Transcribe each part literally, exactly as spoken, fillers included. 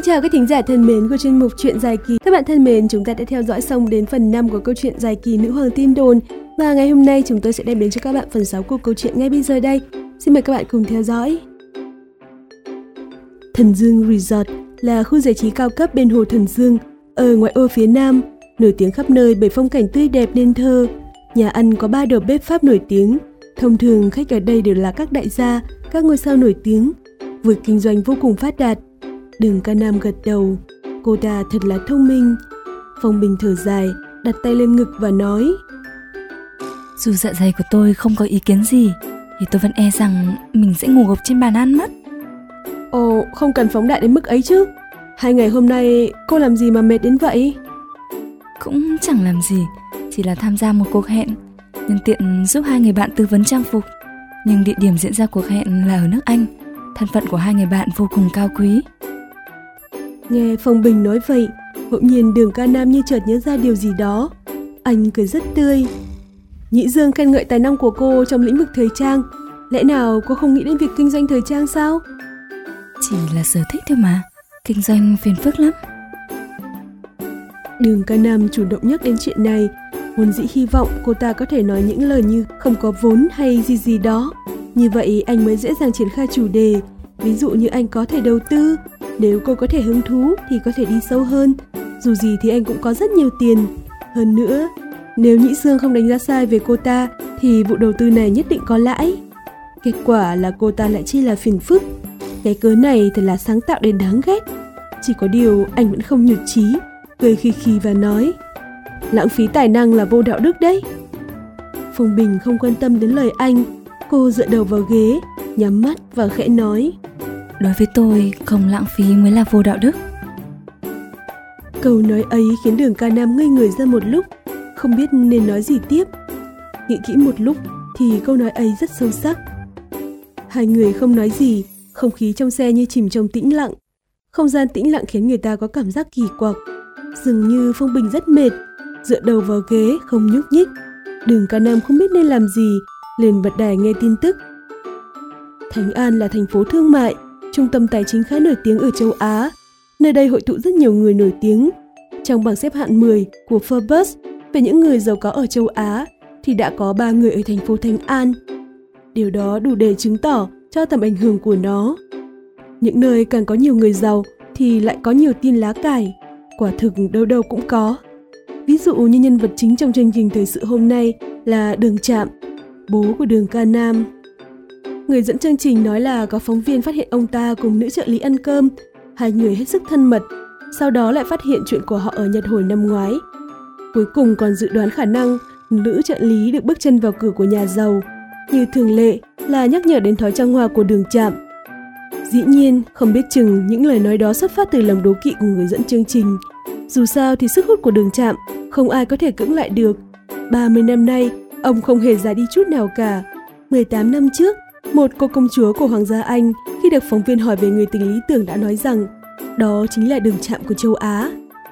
chào các thính giả thân mến của chuyên mục Chuyện dài kỳ. Các bạn thân mến, chúng ta đã theo dõi xong đến phần năm của câu chuyện dài kỳ Nữ hoàng tin đồn. Và ngày hôm nay chúng tôi sẽ đem đến cho các bạn phần sáu của câu chuyện ngay bây giờ đây. Xin mời các bạn cùng theo dõi. Thần Dương Resort là khu giải trí cao cấp bên hồ Thần Dương, ở ngoại ô phía Nam, nổi tiếng khắp nơi bởi phong cảnh tươi đẹp nên thơ. Nhà ăn có ba đầu bếp Pháp nổi tiếng. Thông thường khách ở đây đều là các đại gia, các ngôi sao nổi tiếng. Việc kinh doanh vô cùng phát đạt. Đường Ca Nam gật đầu. Cô ta thật là thông minh. Phong Bình thở dài, đặt tay lên ngực và nói: Dù dạ dày của tôi không có ý kiến gì, thì tôi vẫn e rằng mình sẽ ngủ gục trên bàn ăn mất. Ồ, không cần phóng đại đến mức ấy chứ. Hai ngày hôm nay cô làm gì mà mệt đến vậy? Cũng chẳng làm gì, chỉ là tham gia một cuộc hẹn, nhân tiện giúp hai người bạn tư vấn trang phục. Nhưng địa điểm diễn ra cuộc hẹn là ở nước Anh. Thân phận của hai người bạn vô cùng cao quý. Nghe Phong Bình nói vậy, bỗng nhiên Đường Ca Nam như chợt nhớ ra điều gì đó. Anh cười rất tươi. Nhĩ Dương khen ngợi tài năng của cô trong lĩnh vực thời trang. Lẽ nào cô không nghĩ đến việc kinh doanh thời trang sao? Chỉ là sở thích thôi mà, kinh doanh phiền phức lắm. Đường Ca Nam chủ động nhắc đến chuyện này, vốn dĩ hy vọng cô ta có thể nói những lời như không có vốn hay gì gì đó. Như vậy anh mới dễ dàng triển khai chủ đề. Ví dụ như anh có thể đầu tư, nếu cô có thể hứng thú thì có thể đi sâu hơn. Dù gì thì anh cũng có rất nhiều tiền. Hơn nữa, nếu Nhĩ Dương không đánh giá sai về cô ta thì vụ đầu tư này nhất định có lãi. Kết quả là cô ta lại chi là phiền phức. Cái cớ này thật là sáng tạo đến đáng ghét. Chỉ có điều anh vẫn không nhụt chí, cười khì khì và nói: lãng phí tài năng là vô đạo đức đấy. Phong Bình không quan tâm đến lời anh. Cô dựa đầu vào ghế, nhắm mắt và khẽ nói: đối với tôi, không lãng phí mới là vô đạo đức. Câu nói ấy khiến Đường Ca Nam ngây người ra một lúc, không biết nên nói gì tiếp. Nghĩ kỹ một lúc thì câu nói ấy rất sâu sắc. Hai người không nói gì, không khí trong xe như chìm trong tĩnh lặng. Không gian tĩnh lặng khiến người ta có cảm giác kỳ quặc. Dường như Phong Bình rất mệt, dựa đầu vào ghế không nhúc nhích. Đường Ca Nam không biết nên làm gì, liền bật đài nghe tin tức. Thánh An là thành phố thương mại, trung tâm tài chính khá nổi tiếng ở châu Á. Nơi đây hội tụ rất nhiều người nổi tiếng. Trong bảng xếp hạng mười của Forbes về những người giàu có ở châu Á thì đã có ba người ở thành phố Thánh An. Điều đó đủ để chứng tỏ cho tầm ảnh hưởng của nó. Những nơi càng có nhiều người giàu thì lại có nhiều tin lá cải. Quả thực đâu đâu cũng có. Ví dụ như nhân vật chính trong chương trình thời sự hôm nay là Đường Trạm, bố của Đường Ca Nam. Người dẫn chương trình nói là có phóng viên phát hiện ông ta cùng nữ trợ lý ăn cơm, hai người hết sức thân mật, sau đó lại phát hiện chuyện của họ ở Nhật hồi năm ngoái. Cuối cùng còn dự đoán khả năng nữ trợ lý được bước chân vào cửa của nhà giàu, như thường lệ là nhắc nhở đến thói trăng hoa của Đường Trạm. Dĩ nhiên, không biết chừng những lời nói đó xuất phát từ lòng đố kỵ của người dẫn chương trình. Dù sao thì sức hút của Đường Trạm không ai có thể cưỡng lại được. ba mươi năm nay, ông không hề già đi chút nào cả. mười tám năm trước, một cô công chúa của Hoàng gia Anh khi được phóng viên hỏi về người tình lý tưởng đã nói rằng đó chính là Đường Trạm của châu Á.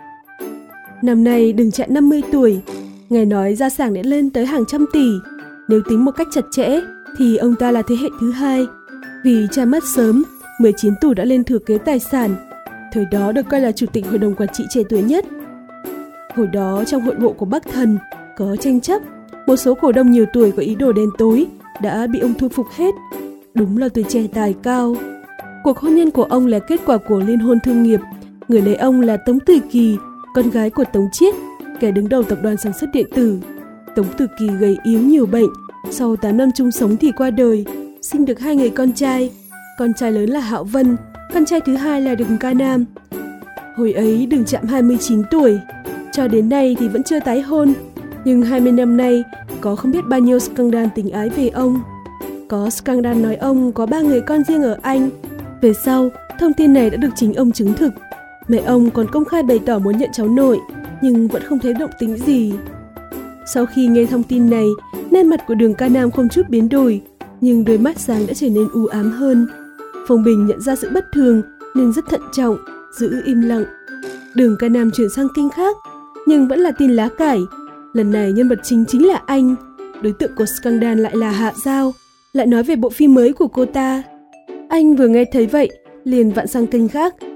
Năm nay Đường Trạm năm mươi tuổi, nghe nói gia sản đã lên tới hàng trăm tỷ. Nếu tính một cách chặt chẽ thì ông ta là thế hệ thứ hai. Vì cha mất sớm, mười chín tuổi đã lên thừa kế tài sản. Thời đó được coi là chủ tịch hội đồng quản trị trẻ tuổi nhất. Hồi đó trong hội bộ của Bắc Thần có tranh chấp, một số cổ đông nhiều tuổi có ý đồ đen tối đã bị ông thu phục hết. Đúng là tuổi trẻ tài cao. Cuộc hôn nhân của ông là kết quả của liên hôn thương nghiệp. Người lấy ông là Tống Tử Kỳ, con gái của Tống Chiết, kẻ đứng đầu tập đoàn sản xuất điện tử. Tống Tử Kỳ gầy yếu nhiều bệnh, sau tám năm chung sống thì qua đời, sinh được hai người con trai. Con trai lớn là Hạo Vân, con trai thứ hai là Đường Ca Nam. Hồi ấy Đường Trạm hai mươi chín tuổi, cho đến nay thì vẫn chưa tái hôn. Nhưng hai mươi năm nay có không biết bao nhiêu scandal tình ái về ông. Có scandal nói ông có ba người con riêng ở Anh. Về sau, thông tin này đã được chính ông chứng thực. Mẹ ông còn công khai bày tỏ muốn nhận cháu nội, nhưng vẫn không thấy động tĩnh gì. Sau khi nghe thông tin này, nét mặt của Đường Ca Nam không chút biến đổi, nhưng đôi mắt sáng đã trở nên u ám hơn. Phong Bình nhận ra sự bất thường nên rất thận trọng, giữ im lặng. Đường Ca Nam chuyển sang kênh khác, nhưng vẫn là tin lá cải. Lần này nhân vật chính chính là anh. Đối tượng của scandal lại là Hạ Giao, lại nói về bộ phim mới của cô ta. Anh vừa nghe thấy vậy, liền vặn sang kênh khác.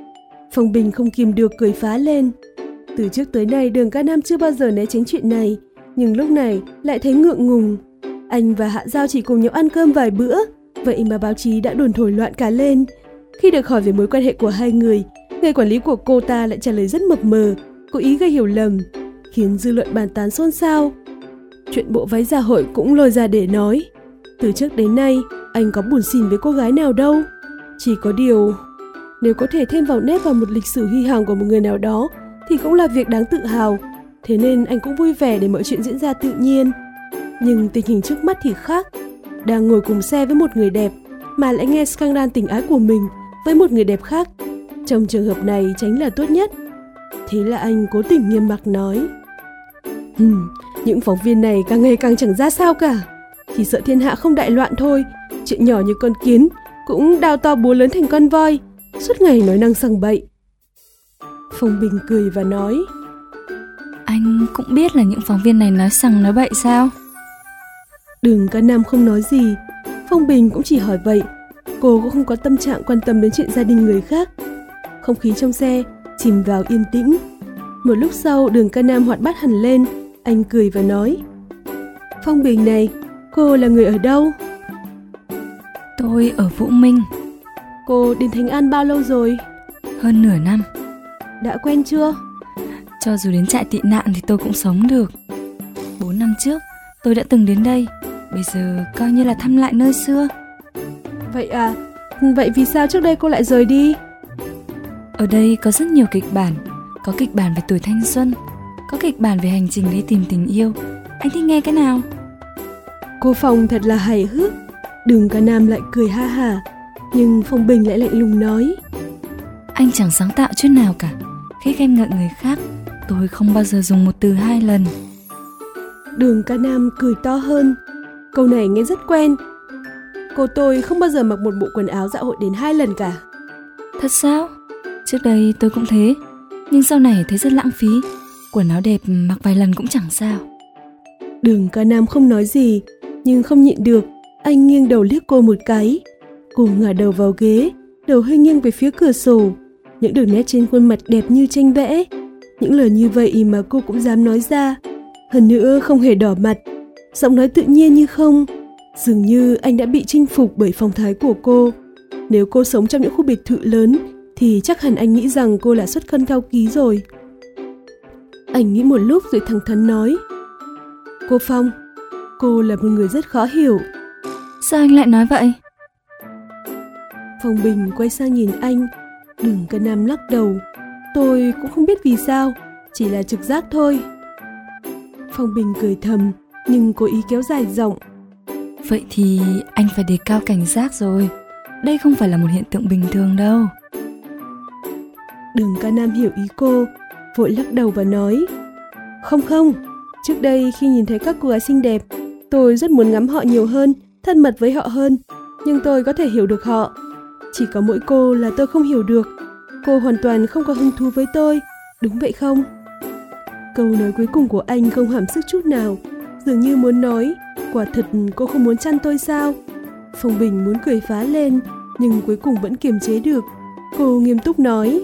Phong Bình không kìm được cười phá lên. Từ trước tới nay Đường Ca Nam chưa bao giờ né tránh chuyện này, nhưng lúc này lại thấy ngượng ngùng. Anh và Hạ Giao chỉ cùng nhau ăn cơm vài bữa, vậy mà báo chí đã đồn thổi loạn cả lên. Khi được hỏi về mối quan hệ của hai người, người quản lý của cô ta lại trả lời rất mập mờ, cố ý gây hiểu lầm, khiến dư luận bàn tán xôn xao. Chuyện bộ váy dạ hội cũng lôi ra để nói. Từ trước đến nay, anh có buồn xỉn với cô gái nào đâu. Chỉ có điều, nếu có thể thêm vào nét vào một lịch sử huy hoàng của một người nào đó, thì cũng là việc đáng tự hào. Thế nên anh cũng vui vẻ để mọi chuyện diễn ra tự nhiên. Nhưng tình hình trước mắt thì khác. Đang ngồi cùng xe với một người đẹp, mà lại nghe scandal tình ái của mình với một người đẹp khác. Trong trường hợp này tránh là tốt nhất. Thế là anh cố tình nghiêm mặt nói: Hừm, những phóng viên này càng ngày càng chẳng ra sao cả. Chỉ sợ thiên hạ không đại loạn thôi. Chuyện nhỏ như con kiến cũng đào to búa lớn thành con voi, suốt ngày nói năng sằng bậy. Phong Bình cười và nói: Anh cũng biết là những phóng viên này nói sằng nói bậy sao? Đường Ca Nam không nói gì. Phong Bình cũng chỉ hỏi vậy. Cô cũng không có tâm trạng quan tâm đến chuyện gia đình người khác. Không khí trong xe chìm vào yên tĩnh. Một lúc sau Đường Ca Nam hoạt bát hẳn lên. Anh cười và nói: Phong Bình này, cô là người ở đâu? Tôi ở Vũ Minh. Cô đến Thánh An bao lâu rồi? Hơn nửa năm. Đã quen chưa? Cho dù đến trại tị nạn thì tôi cũng sống được. Bốn năm trước tôi đã từng đến đây, bây giờ coi như là thăm lại nơi xưa. Vậy à? Vậy vì sao trước đây cô lại rời đi? Ở đây có rất nhiều kịch bản. Có kịch bản về tuổi thanh xuân, có kịch bản về hành trình đi tìm tình yêu. Anh thích nghe cái nào? Cô Phong thật là hài hước. Đường Ca Nam lại cười ha hả, nhưng Phong Bình lại lạnh lùng nói: Anh chẳng sáng tạo chút nào cả. Khi khen ngợi người khác, tôi không bao giờ dùng một từ hai lần. Đường Ca Nam cười to hơn. Câu này nghe rất quen. Cô tôi không bao giờ mặc một bộ quần áo dạ hội đến hai lần cả. Thật sao? Trước đây tôi cũng thế, nhưng sau này thấy rất lãng phí. Quần áo đẹp mặc vài lần cũng chẳng sao. Đường Ca Nam không nói gì, nhưng không nhịn được, anh nghiêng đầu liếc cô một cái. Cô ngả đầu vào ghế, đầu hơi nghiêng về phía cửa sổ. Những đường nét trên khuôn mặt đẹp như tranh vẽ. Những lời như vậy mà cô cũng dám nói ra. Hơn nữa không hề đỏ mặt, giọng nói tự nhiên như không. Dường như anh đã bị chinh phục bởi phong thái của cô. Nếu cô sống trong những khu biệt thự lớn thì chắc hẳn anh nghĩ rằng cô là xuất thân cao quý rồi. Anh nghĩ một lúc rồi thẳng thắn nói: Cô Phong, cô là một người rất khó hiểu. Sao anh lại nói vậy? Phong Bình quay sang nhìn anh. Đường Ca Nam lắc đầu: Tôi cũng không biết vì sao, chỉ là trực giác thôi. Phong Bình cười thầm, nhưng cố ý kéo dài giọng: Vậy thì anh phải đề cao cảnh giác rồi. Đây không phải là một hiện tượng bình thường đâu. Đường Ca Nam hiểu ý cô, vội lắc đầu và nói: Không không, trước đây khi nhìn thấy các cô gái xinh đẹp, tôi rất muốn ngắm họ nhiều hơn, thân mật với họ hơn, nhưng tôi có thể hiểu được họ. Chỉ có mỗi cô là tôi không hiểu được. Cô hoàn toàn không có hứng thú với tôi, đúng vậy không? Câu nói cuối cùng của anh không hàm sức chút nào, dường như muốn nói: Quả thật cô không muốn chăn tôi sao? Phong Bình muốn cười phá lên, nhưng cuối cùng vẫn kiềm chế được. Cô nghiêm túc nói: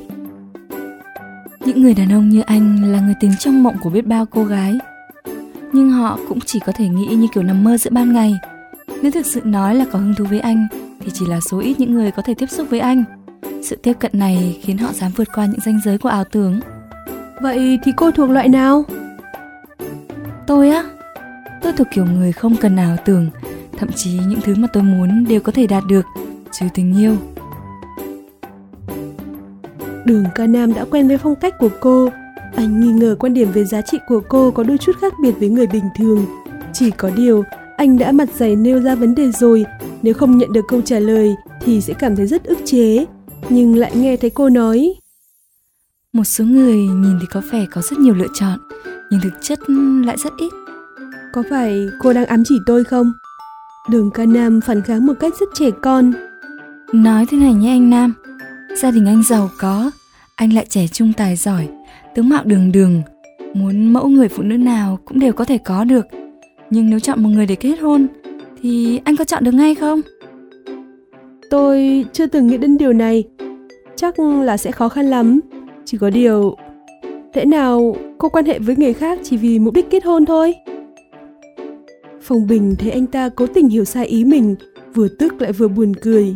Những người đàn ông như anh là người tình trong mộng của biết bao cô gái. Nhưng họ cũng chỉ có thể nghĩ như kiểu nằm mơ giữa ban ngày. Nếu thực sự nói là có hứng thú với anh thì chỉ là số ít những người có thể tiếp xúc với anh. Sự tiếp cận này khiến họ dám vượt qua những ranh giới của ảo tưởng. Vậy thì cô thuộc loại nào? Tôi á? Tôi thuộc kiểu người không cần ảo tưởng. Thậm chí những thứ mà tôi muốn đều có thể đạt được, trừ tình yêu. Đường Ca Nam đã quen với phong cách của cô. Anh nghi ngờ quan điểm về giá trị của cô có đôi chút khác biệt với người bình thường. Chỉ có điều, anh đã mặt dày nêu ra vấn đề rồi. Nếu không nhận được câu trả lời thì sẽ cảm thấy rất ức chế. Nhưng lại nghe thấy cô nói: Một số người nhìn thì có vẻ có rất nhiều lựa chọn, nhưng thực chất lại rất ít. Có phải cô đang ám chỉ tôi không? Đường Ca Nam phản kháng một cách rất trẻ con. Nói thế này nhé anh Nam, gia đình anh giàu có, anh lại trẻ trung tài giỏi, tướng mạo đường đường, muốn mẫu người phụ nữ nào cũng đều có thể có được. Nhưng nếu chọn một người để kết hôn thì anh có chọn được ngay không? Tôi chưa từng nghĩ đến điều này. chắc là sẽ khó khăn lắm. Chỉ có điều, lẽ nào cô quan hệ với người khác chỉ vì mục đích kết hôn thôi? Phong Bình thấy anh ta cố tình hiểu sai ý mình, vừa tức lại vừa buồn cười.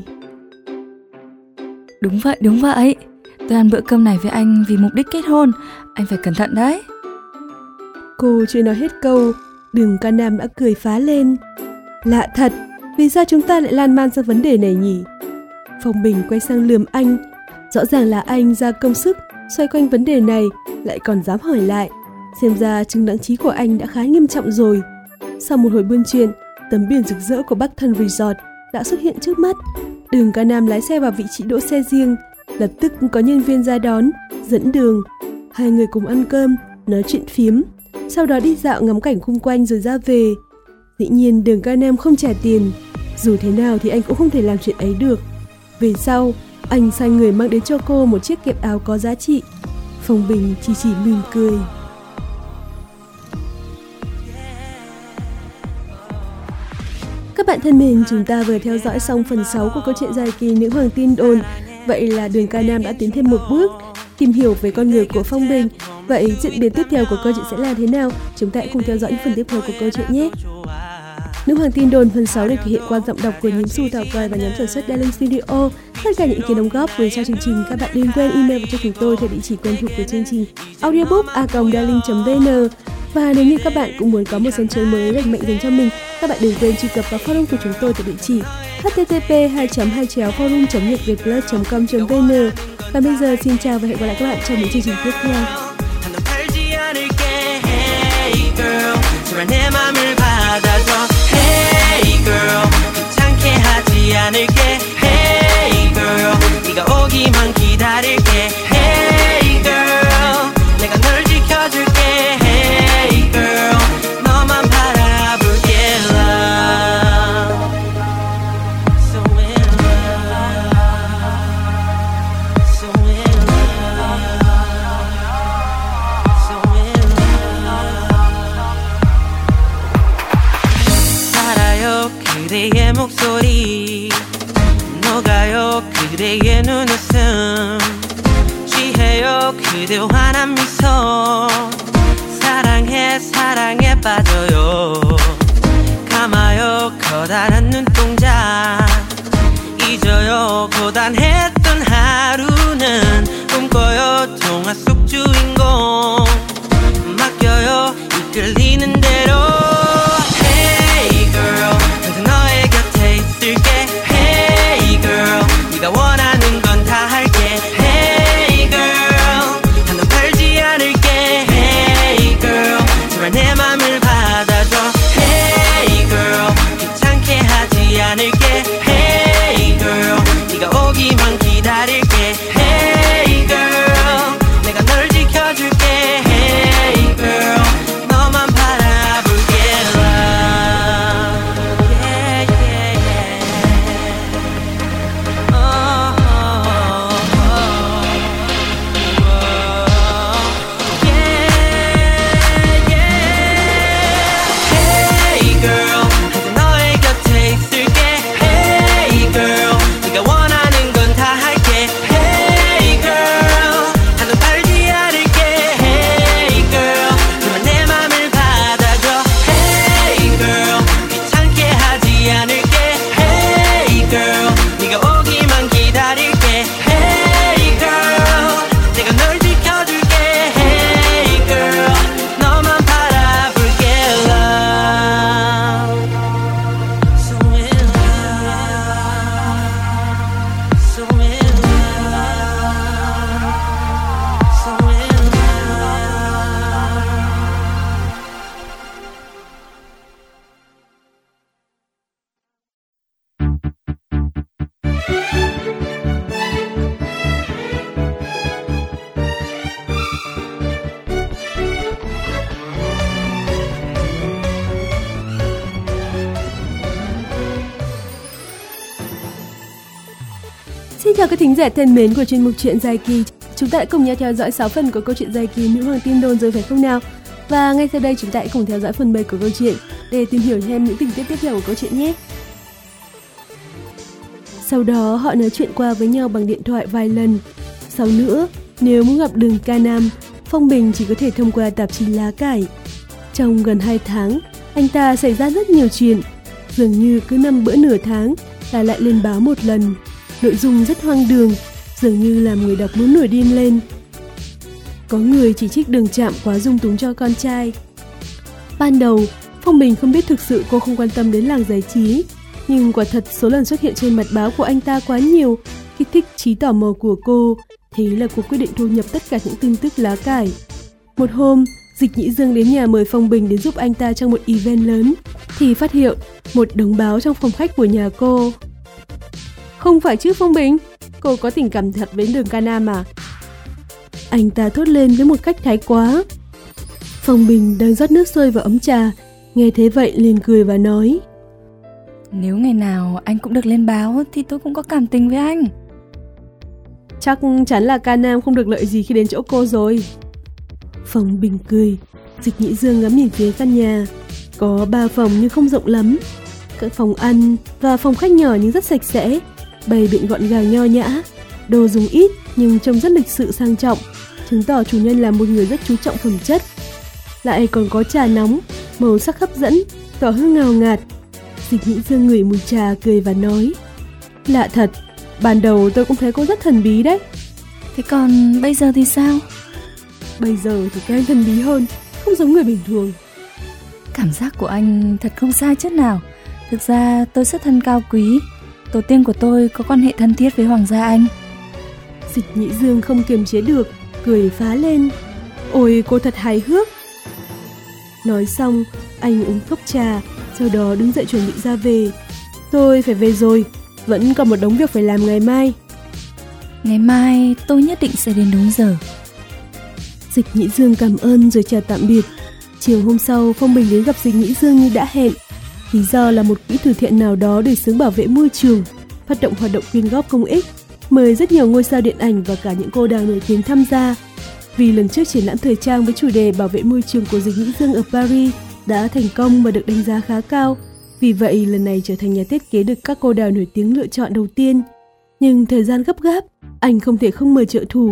Đúng vậy, đúng vậy. Tôi ăn bữa cơm này với anh vì mục đích kết hôn. Anh phải cẩn thận đấy. Cô chưa nói hết câu, Đường Ca Nam đã cười phá lên. Lạ thật, vì sao chúng ta lại lan man sang vấn đề này nhỉ? Phong Bình quay sang lườm anh. Rõ ràng là anh ra công sức xoay quanh vấn đề này, lại còn dám hỏi lại. Xem ra chứng đáng trí của anh đã khá nghiêm trọng rồi. Sau một hồi buôn chuyện, tấm biển rực rỡ của Bắc Thần Resort đã xuất hiện trước mắt. Đường Ca Nam lái xe vào vị trí đỗ xe riêng, lập tức có nhân viên ra đón, dẫn đường. Hai người cùng ăn cơm, nói chuyện phiếm, sau đó đi dạo ngắm cảnh xung quanh rồi ra về. Dĩ nhiên Đường Ca Nam không trả tiền, dù thế nào thì anh cũng không thể làm chuyện ấy được. Về sau, anh sai người mang đến cho cô một chiếc kẹp áo có giá trị. Phong Bình chỉ chỉ mỉm cười. Các bạn thân mến, chúng ta vừa theo dõi xong phần sáu của câu chuyện dài kỳ Nữ Hoàng Tin Đồn. Vậy là Đường Ca Nam đã tiến thêm một bước, tìm hiểu về con người của Phong Bình. Vậy diễn biến tiếp theo của câu chuyện sẽ là thế nào? Chúng ta hãy cùng theo dõi những phần tiếp theo của câu chuyện nhé. Nữ Hoàng Tin Đồn phần sáu được thể hiện qua giọng đọc của Nhiễm Xu, Thảo Còi và nhóm sản xuất Darling Studio. Tất cả những ý kiến đóng góp gửi cho chương trình, các bạn đừng quên email cho chúng tôi theo địa chỉ quen thuộc của chương trình audiobook a còng darling chấm vn. Và nếu như các bạn cũng muốn có một sân chơi mới lành mạnh dành cho mình, các bạn đừng quên truy cập vào forum của chúng tôi tại địa chỉ h t t p hai chấm hai chéo forum chấm nhật việt plus chấm com chấm vn. Và bây giờ xin chào và hẹn gặp lại các bạn trong những chương trình tiếp theo. 그대의 목소리 녹아요 그대의 눈웃음 취해요 그대 환한 미소 사랑해 사랑에 빠져요 감아요 커다란 눈동자 잊어요 고단했던 하루는 꿈꿔요 동화 속 주인공 맡겨요 이끌리는 대로 Hey girl 너의 곁에 있을게 Hey girl 네가 원하는 건 다 할게 Hey girl 한눈 팔지 않을게 Hey girl 제발 내 맘을 받아줘 Hey girl 귀찮게 하지 않을게 Hey girl 네가 오기만 기다릴게 Hey girl 내가 널 지켜줄게 Hey girl 너만 바라볼게 Xin chào các thính giả thân mến của chuyên mục Chuyện Dài Kỳ. Chúng ta đã cùng nhau theo dõi sáu phần của câu chuyện dài kỳ Nữ Hoàng Tin Đồn rồi phải không nào? Và ngay sau đây chúng ta hãy cùng theo dõi phần bảy của câu chuyện để tìm hiểu thêm những tình tiết tiếp theo của câu chuyện nhé. Sau đó họ nói chuyện qua với nhau bằng điện thoại vài lần. sau nữa, nếu muốn gặp Đường Ca Nam, Phong Bình chỉ có thể thông qua tạp chí Lá Cải. Trong gần hai tháng, anh ta xảy ra rất nhiều chuyện. Dường như cứ năm bữa nửa tháng là lại lên báo một lần. Nội dung rất hoang đường, dường như làm người đọc muốn nổi điên lên. Có người chỉ trích Đường Trạm quá dung túng cho con trai. Ban đầu, Phong Bình không biết thực sự cô không quan tâm đến làng giải trí, nhưng quả thật số lần xuất hiện trên mặt báo của anh ta quá nhiều, kích thích trí tò mò của cô. Thế là cô quyết định thu nhập tất cả những tin tức Lá Cải. Một hôm, Dịch Nhĩ Dương đến nhà mời Phong Bình đến giúp anh ta trong một event lớn, thì phát hiện một đống báo trong phòng khách của nhà cô. Không phải chứ Phong Bình, cô có tình cảm thật với Đường Ca Nam à? Anh ta thốt lên với một cách thái quá. Phong Bình đang rót nước sôi vào ấm trà, nghe thế vậy liền cười và nói: Nếu ngày nào anh cũng được lên báo thì tôi cũng có cảm tình với anh. Chắc chắn là Ca Nam không được lợi gì khi đến chỗ cô rồi. Phong Bình cười. Dịch Nhĩ Dương ngắm nhìn phía căn nhà. Có ba phòng nhưng không rộng lắm. Các phòng ăn và phòng khách nhỏ nhưng rất sạch sẽ, bày biện gọn gàng nho nhã. Đồ dùng ít nhưng trông rất lịch sự sang trọng, chứng tỏ chủ nhân là một người rất chú trọng phẩm chất. Lại còn có trà nóng, màu sắc hấp dẫn, tỏ hương ngào ngạt. Dịch Nhĩ Dương ngửi mùi trà cười và nói: Lạ thật, ban đầu tôi cũng thấy cô rất thần bí đấy. Thế còn bây giờ thì sao? Bây giờ thì càng thần bí hơn, không giống người bình thường. Cảm giác của anh thật không sai chút nào. Thực ra tôi xuất thân cao quý, tổ tiên của tôi có quan hệ thân thiết với Hoàng gia Anh. Dịch Nhĩ Dương không kiềm chế được, cười phá lên. Ôi cô thật hài hước. Nói xong, anh uống cốc trà, sau đó đứng dậy chuẩn bị ra về. Tôi phải về rồi, vẫn còn một đống việc phải làm ngày mai. Ngày mai tôi nhất định sẽ đến đúng giờ. Dịch Nhĩ Dương cảm ơn rồi chào tạm biệt. Chiều hôm sau, Phong Bình đến gặp Dịch Nhĩ Dương như đã hẹn. Lý do là một quỹ từ thiện nào đó để xướng bảo vệ môi trường, phát động hoạt động quyên góp công ích, mời rất nhiều ngôi sao điện ảnh và cả những cô nàng nổi tiếng tham gia. Vì lần trước triển lãm thời trang với chủ đề bảo vệ môi trường của Dịch Nhĩ Dương ở Paris đã thành công và được đánh giá khá cao, vì vậy lần này trở thành nhà thiết kế được các cô đào nổi tiếng lựa chọn đầu tiên. Nhưng thời gian gấp gáp, anh không thể không mời trợ thủ.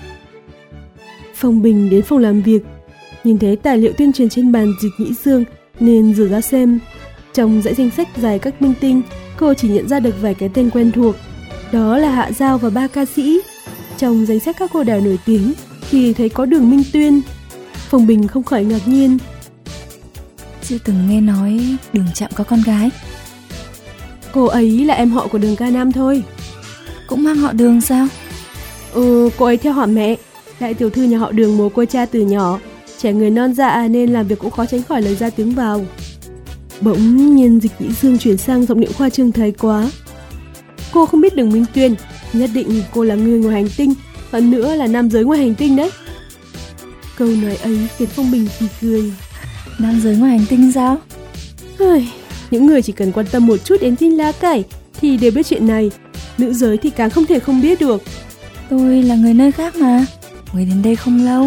Phong Bình đến phòng làm việc, nhìn thấy tài liệu tuyên truyền trên bàn Dịch Nhĩ Dương nên rửa ra xem. Trong dãy danh sách dài các minh tinh, cô chỉ nhận ra được vài cái tên quen thuộc. Đó là Hạ Giao và ba ca sĩ. Trong danh sách các cô đào nổi tiếng thì thấy có Đường Minh Tuyên. Phong Bình không khỏi ngạc nhiên. Chưa từng nghe nói Đường Trạm có con gái. Cô ấy là em họ của Đường Ca Nam thôi. Cũng mang họ Đường sao? Ừ, cô ấy theo họ mẹ. Đại tiểu thư nhà họ Đường mồ côi cha từ nhỏ, trẻ người non dạ nên làm việc cũng khó tránh khỏi lời ra tiếng vào. Bỗng nhiên Dịch Nhĩ Dương chuyển sang giọng điệu khoa trương thái quá. Cô không biết Đường Minh Tuyên, nhất định cô là người ngoài hành tinh, hơn nữa là nam giới ngoài hành tinh đấy. Câu nói ấy khiến Phong Bình phì cười. Nam giới ngoài hành tinh sao? Ai, những người chỉ cần quan tâm một chút đến tin Lá Cải thì đều biết chuyện này, nữ giới thì càng không thể không biết được. Tôi là người nơi khác mà, mới đến đây không lâu.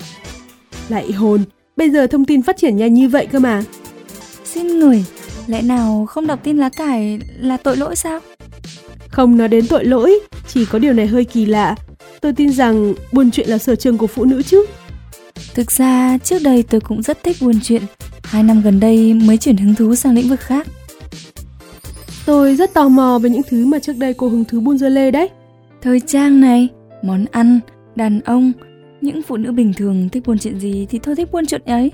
Lại hồn, bây giờ thông tin phát triển nhanh như vậy cơ mà. Xin người, lẽ nào không đọc tin Lá Cải là tội lỗi sao? Không nói đến tội lỗi, chỉ có điều này hơi kỳ lạ. Tôi tin rằng buôn chuyện là sở trường của phụ nữ chứ. Thực ra trước đây tôi cũng rất thích buôn chuyện, hai năm gần đây mới chuyển hứng thú sang lĩnh vực khác. Tôi rất tò mò về những thứ mà trước đây cô hứng thú buôn dưa lê đấy. Thời trang này, món ăn, đàn ông, những phụ nữ bình thường thích buôn chuyện gì thì tôi thích buôn chuyện ấy.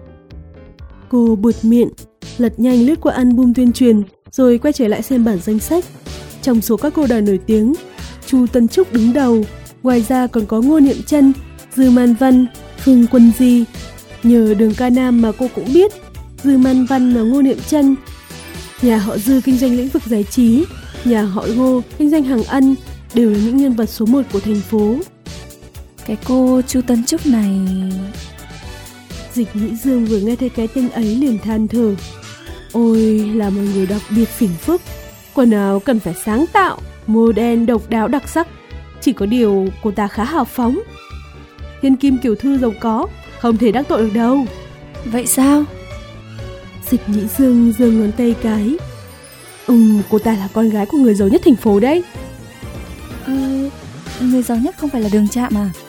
Cô buột miệng, lật nhanh lướt qua album tuyên truyền, rồi quay trở lại xem bản danh sách. Trong số các cô đào nổi tiếng, Chu Tân Trúc đứng đầu, ngoài ra còn có Ngô Niệm Chân, Dư Man Văn, Phương Quân Di. Nhờ Đường Ca Nam mà cô cũng biết Dư Man Văn và Ngô Niệm Chân. Nhà họ Dư kinh doanh lĩnh vực giải trí, nhà họ Ngô kinh doanh hàng ăn, đều là những nhân vật số một của thành phố. Cái cô Chu Tân Trúc này... Dịch Nhĩ Dương vừa nghe thấy cái tên ấy liền than thở. Ôi, là một người đặc biệt phiền phức. Quần áo cần phải sáng tạo, modern, độc đáo, đặc sắc. Chỉ có điều cô ta khá hào phóng. Thiên kim tiểu thư giàu có, không thể đắc tội được đâu. Vậy sao? Dịch Nhĩ Dương giơ ngón tay cái. Ừ, cô ta là con gái của người giàu nhất thành phố đấy. Ừ, ừ, người giàu nhất không phải là Đường Trạm à?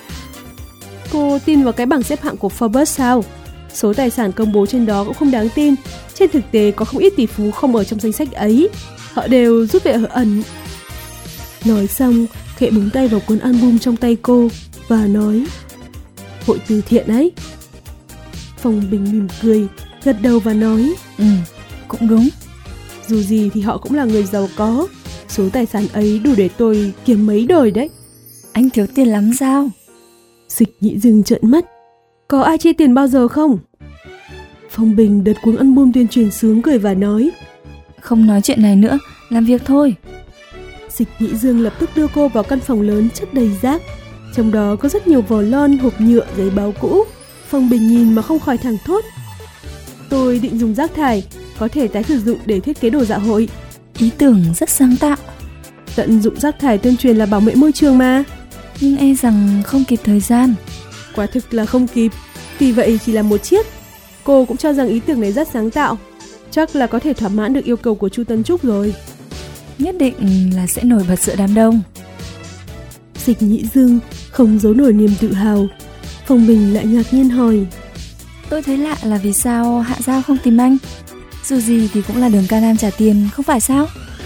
Cô tin vào cái bảng xếp hạng của Forbes sao? Số tài sản công bố trên đó cũng không đáng tin. Trên thực tế có không ít tỷ phú không ở trong danh sách ấy. Họ đều rút về ở ẩn. Nói xong, Khệ búng tay vào cuốn album trong tay cô và nói: hội từ thiện ấy. Phong Bình mỉm cười, gật đầu và nói: Ừ, cũng đúng. Dù gì thì họ cũng là người giàu có. Số tài sản ấy đủ để tôi kiếm mấy đời đấy. Anh thiếu tiền lắm sao? Dịch Nhị Dương trợn mắt. Có ai chia tiền bao giờ không? Phong Bình đợt cuốn album tuyên truyền sướng cười và nói: Không nói chuyện này nữa, làm việc thôi. Dịch Nhị Dương lập tức đưa cô vào căn phòng lớn chất đầy rác. Trong đó có rất nhiều vỏ lon, hộp nhựa, giấy báo cũ. Phong Bình nhìn mà không khỏi thẳng thốt: tôi định dùng rác thải có thể tái sử dụng để thiết kế đồ dạ hội. Ý tưởng rất sáng tạo. Tận dụng rác thải tuyên truyền là bảo vệ môi trường mà. Nhưng e rằng không kịp thời gian. Quả thực là không kịp. Vì vậy chỉ là một chiếc. Cô cũng cho rằng ý tưởng này rất sáng tạo. Chắc là có thể thỏa mãn được yêu cầu của Chu Tân Trúc rồi. Nhất định là sẽ nổi bật giữa đám đông. Dịch Nhị Dương không giấu nổi niềm tự hào. Phong Bình lại ngạc nhiên hỏi: tôi thấy lạ là vì sao Hạ Giao không tìm anh? Dù gì thì cũng là Đường Ca Nam trả tiền, không phải sao?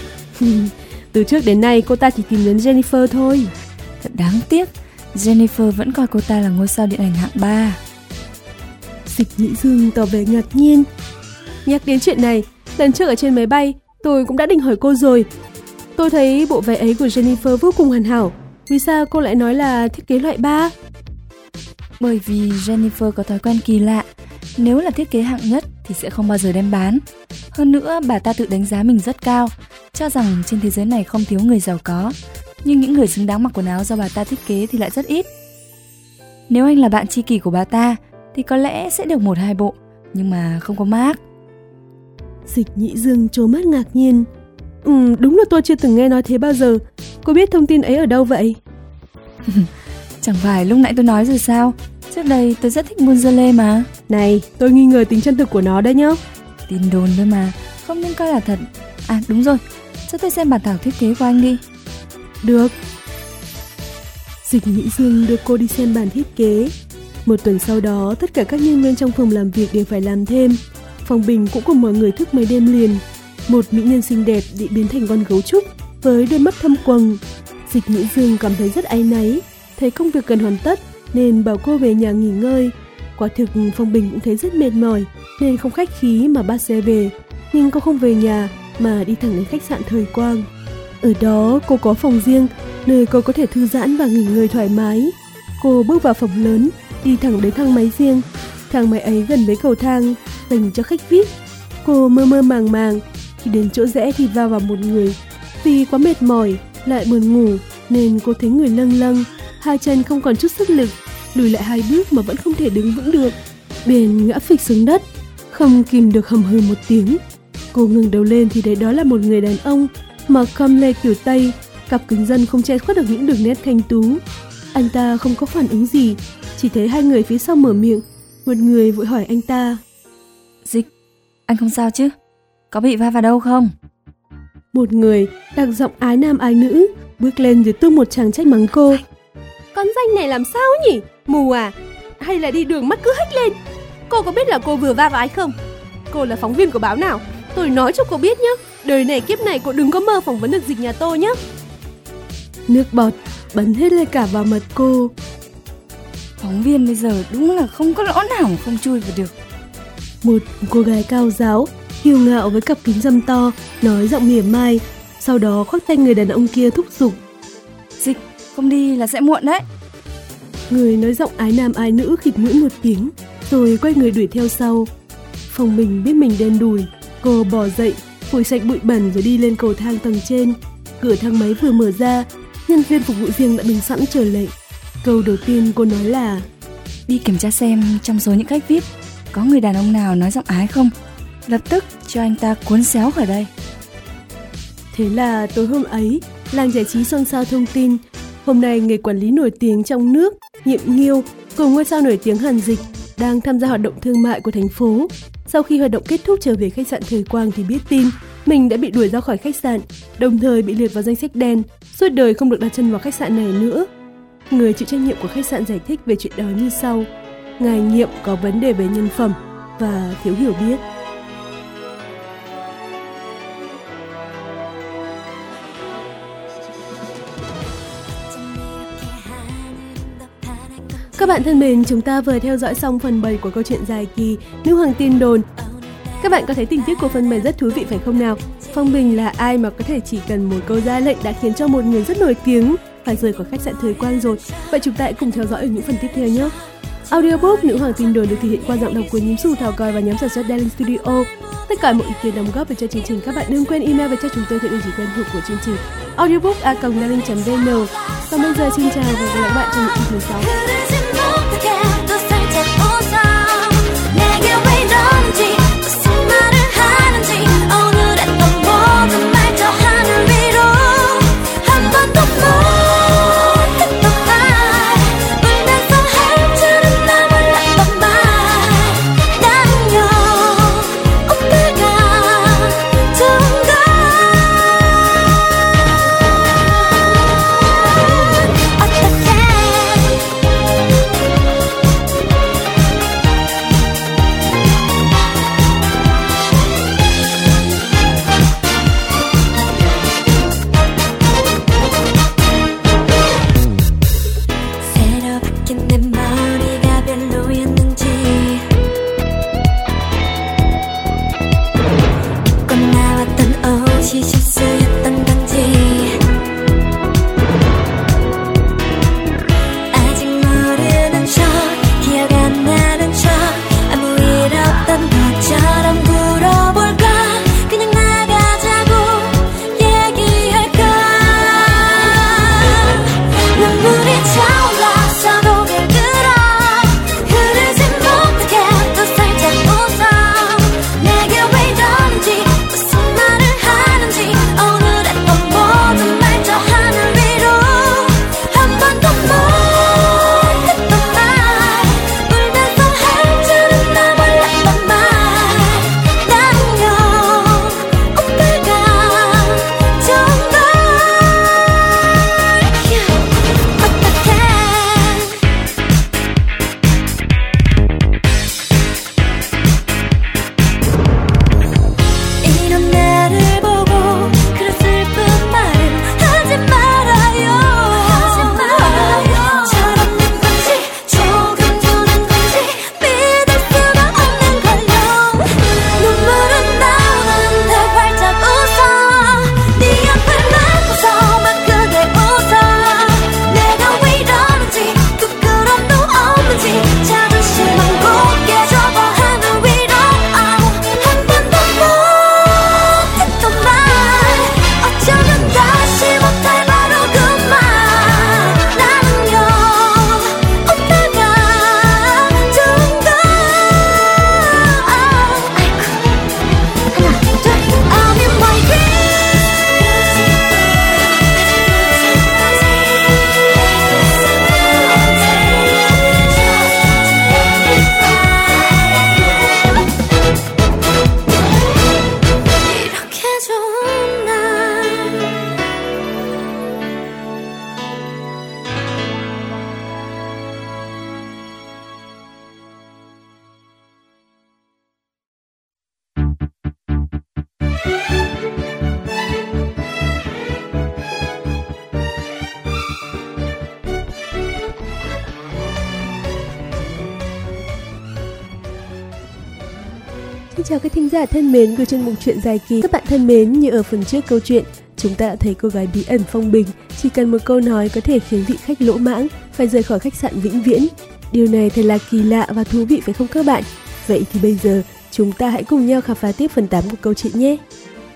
Từ trước đến nay cô ta chỉ tìm đến Jennifer thôi. Thật đáng tiếc, Jennifer vẫn coi cô ta là ngôi sao điện ảnh hạng ba. Dịch Nhị Dương tỏ vẻ ngạc nhiên. Nhắc đến chuyện này, lần trước ở trên máy bay tôi cũng đã định hỏi cô rồi. Tôi thấy bộ váy ấy của Jennifer vô cùng hoàn hảo. Vì sao cô lại nói là thiết kế loại ba? Bởi vì Jennifer có thói quen kỳ lạ. Nếu là thiết kế hạng nhất thì sẽ không bao giờ đem bán. Hơn nữa bà ta tự đánh giá mình rất cao, cho rằng trên thế giới này không thiếu người giàu có. Nhưng những người xứng đáng mặc quần áo do bà ta thiết kế thì lại rất ít. Nếu anh là bạn tri kỷ của bà ta thì có lẽ sẽ được một hai bộ, nhưng mà không có mác. Dịch Nhị Dương trố mắt ngạc nhiên. Ừ, đúng là tôi chưa từng nghe nói thế bao giờ. Cô biết thông tin ấy ở đâu vậy? Chẳng phải lúc nãy tôi nói rồi sao? Trước đây tôi rất thích Monzele mà. Này, tôi nghi ngờ tính chân thực của nó đấy nhá. Tin đồn thôi mà, không nên coi là thật. À đúng rồi, cho tôi xem bản thảo thiết kế của anh đi. Được. Dịch Nhị Dương đưa cô đi xem bản thiết kế. Một tuần sau đó, tất cả các nhân viên trong phòng làm việc đều phải làm thêm. Phong Bình cũng cùng mọi người thức mấy đêm liền. Một mỹ nhân xinh đẹp bị biến thành con gấu trúc với đôi mắt thâm quầng. Dịch Nhị Dương cảm thấy rất áy náy, thấy công việc cần hoàn tất nên bảo cô về nhà nghỉ ngơi. Quả thực Phong Bình cũng thấy rất mệt mỏi nên không khách khí mà bắt xe về. Nhưng cô không về nhà mà đi thẳng đến khách sạn Thời Quang. Ở đó cô có phòng riêng nơi cô có thể thư giãn và nghỉ ngơi thoải mái. Cô bước vào phòng lớn, đi thẳng đến thang máy riêng. Thang máy ấy gần với cầu thang dành cho khách vi ai pi. Cô mơ mơ màng màng, khi đến chỗ rẽ thì va vào một người. Vì quá mệt mỏi lại buồn ngủ nên cô thấy người lâng lâng, hai chân không còn chút sức lực, lùi lại hai bước mà vẫn không thể đứng vững được, bèn ngã phịch xuống đất, không kìm được hầm hừ một tiếng. Cô ngẩng đầu lên thì thấy đó là một người đàn ông mặc khâm lê kiểu Tây, cặp kính râm không che khuất được những đường nét thanh tú. Anh ta không có phản ứng gì, chỉ thấy hai người phía sau mở miệng. Một người vội hỏi anh ta: Dịch, anh không sao chứ? Có bị va vào đâu không? Một người đặc giọng ái nam ái nữ bước lên rồi tung một tràng trách mắng cô. Con danh này làm sao nhỉ? Mù à? Hay là đi đường mắt cứ hếch lên? Cô có biết là cô vừa va vào ai không? Cô là phóng viên của báo nào? Tôi nói cho cô biết nhé, đời này kiếp này cô đừng có mơ phỏng vấn được Dịch nhà tôi nhé. Nước bọt bắn hết lên cả vào mặt cô. Phóng viên bây giờ đúng là không có lỗ nào mà không chui vào được. Một cô gái cao ráo, kiêu ngạo với cặp kính râm to, nói giọng mỉa mai, sau đó khoác tay người đàn ông kia thúc giục. Dịch, không đi là sẽ muộn đấy. Người nói giọng ái nam ái nữ khịt mũi một tiếng, rồi quay người đuổi theo sau. Phong Bình biết mình đen đủi, cô bò dậy, phủi sạch bụi bẩn rồi đi lên cầu thang tầng trên. Cửa thang máy vừa mở ra, nhân viên phục vụ riêng đã đứng sẵn chờ lệnh. Câu đầu tiên cô nói là: đi kiểm tra xem trong số những khách vi ai pi có người đàn ông nào nói giọng ái không. Lập tức cho anh ta cuốn xéo khỏi đây. Thế là tối hôm ấy, làng giải trí xôn xao thông tin hôm nay người quản lý nổi tiếng trong nước Nhiệm Nghiêu cùng ngôi sao nổi tiếng Hàn Dịch đang tham gia hoạt động thương mại của thành phố. Sau khi hoạt động kết thúc trở về khách sạn Thời Quang thì biết tin mình đã bị đuổi ra khỏi khách sạn, đồng thời bị liệt vào danh sách đen, suốt đời không được đặt chân vào khách sạn này nữa. Người chịu trách nhiệm của khách sạn giải thích về chuyện đó như sau: ngài nhiệm có vấn đề về nhân phẩm và thiếu hiểu biết. Các bạn thân mến, chúng ta vừa theo dõi xong phần bảy của câu chuyện dài kỳ Nữ Hoàng Tin Đồn. Các bạn có thấy tình tiết của phần bảy rất thú vị phải không nào? Phong Bình là ai mà có thể chỉ cần một câu ra lệnh đã khiến cho một người rất nổi tiếng phải rời khỏi khách sạn Thời Quang rồi. Vậy chúng ta hãy cùng theo dõi ở những phần tiếp theo nhé. Audiobook Nữ Hoàng Tin Đồn được thực hiện qua giọng đọc của Nhím Xù, Thảo Còi và nhóm sản xuất Darling Studio. Tất cả mọi ý kiến đóng góp về cho chương trình, các bạn đừng quên email về cho chúng tôi theo địa chỉ quen thuộc của chương trình audiobook a còng darling chấm vn. Còn bây giờ xin chào và hẹn gặp lại các bạn trong những thứ sau. Xin chào các thính giả thân mến của chuyên mục Chuyện Dài Kỳ. Các bạn thân mến, như ở phần trước câu chuyện, chúng ta đã thấy cô gái bí ẩn Phong Bình chỉ cần một câu nói có thể khiến vị khách lỗ mãng phải rời khỏi khách sạn vĩnh viễn. Điều này thật là kỳ lạ và thú vị phải không các bạn? Vậy thì bây giờ chúng ta hãy cùng nhau khám phá tiếp phần tám của câu chuyện nhé.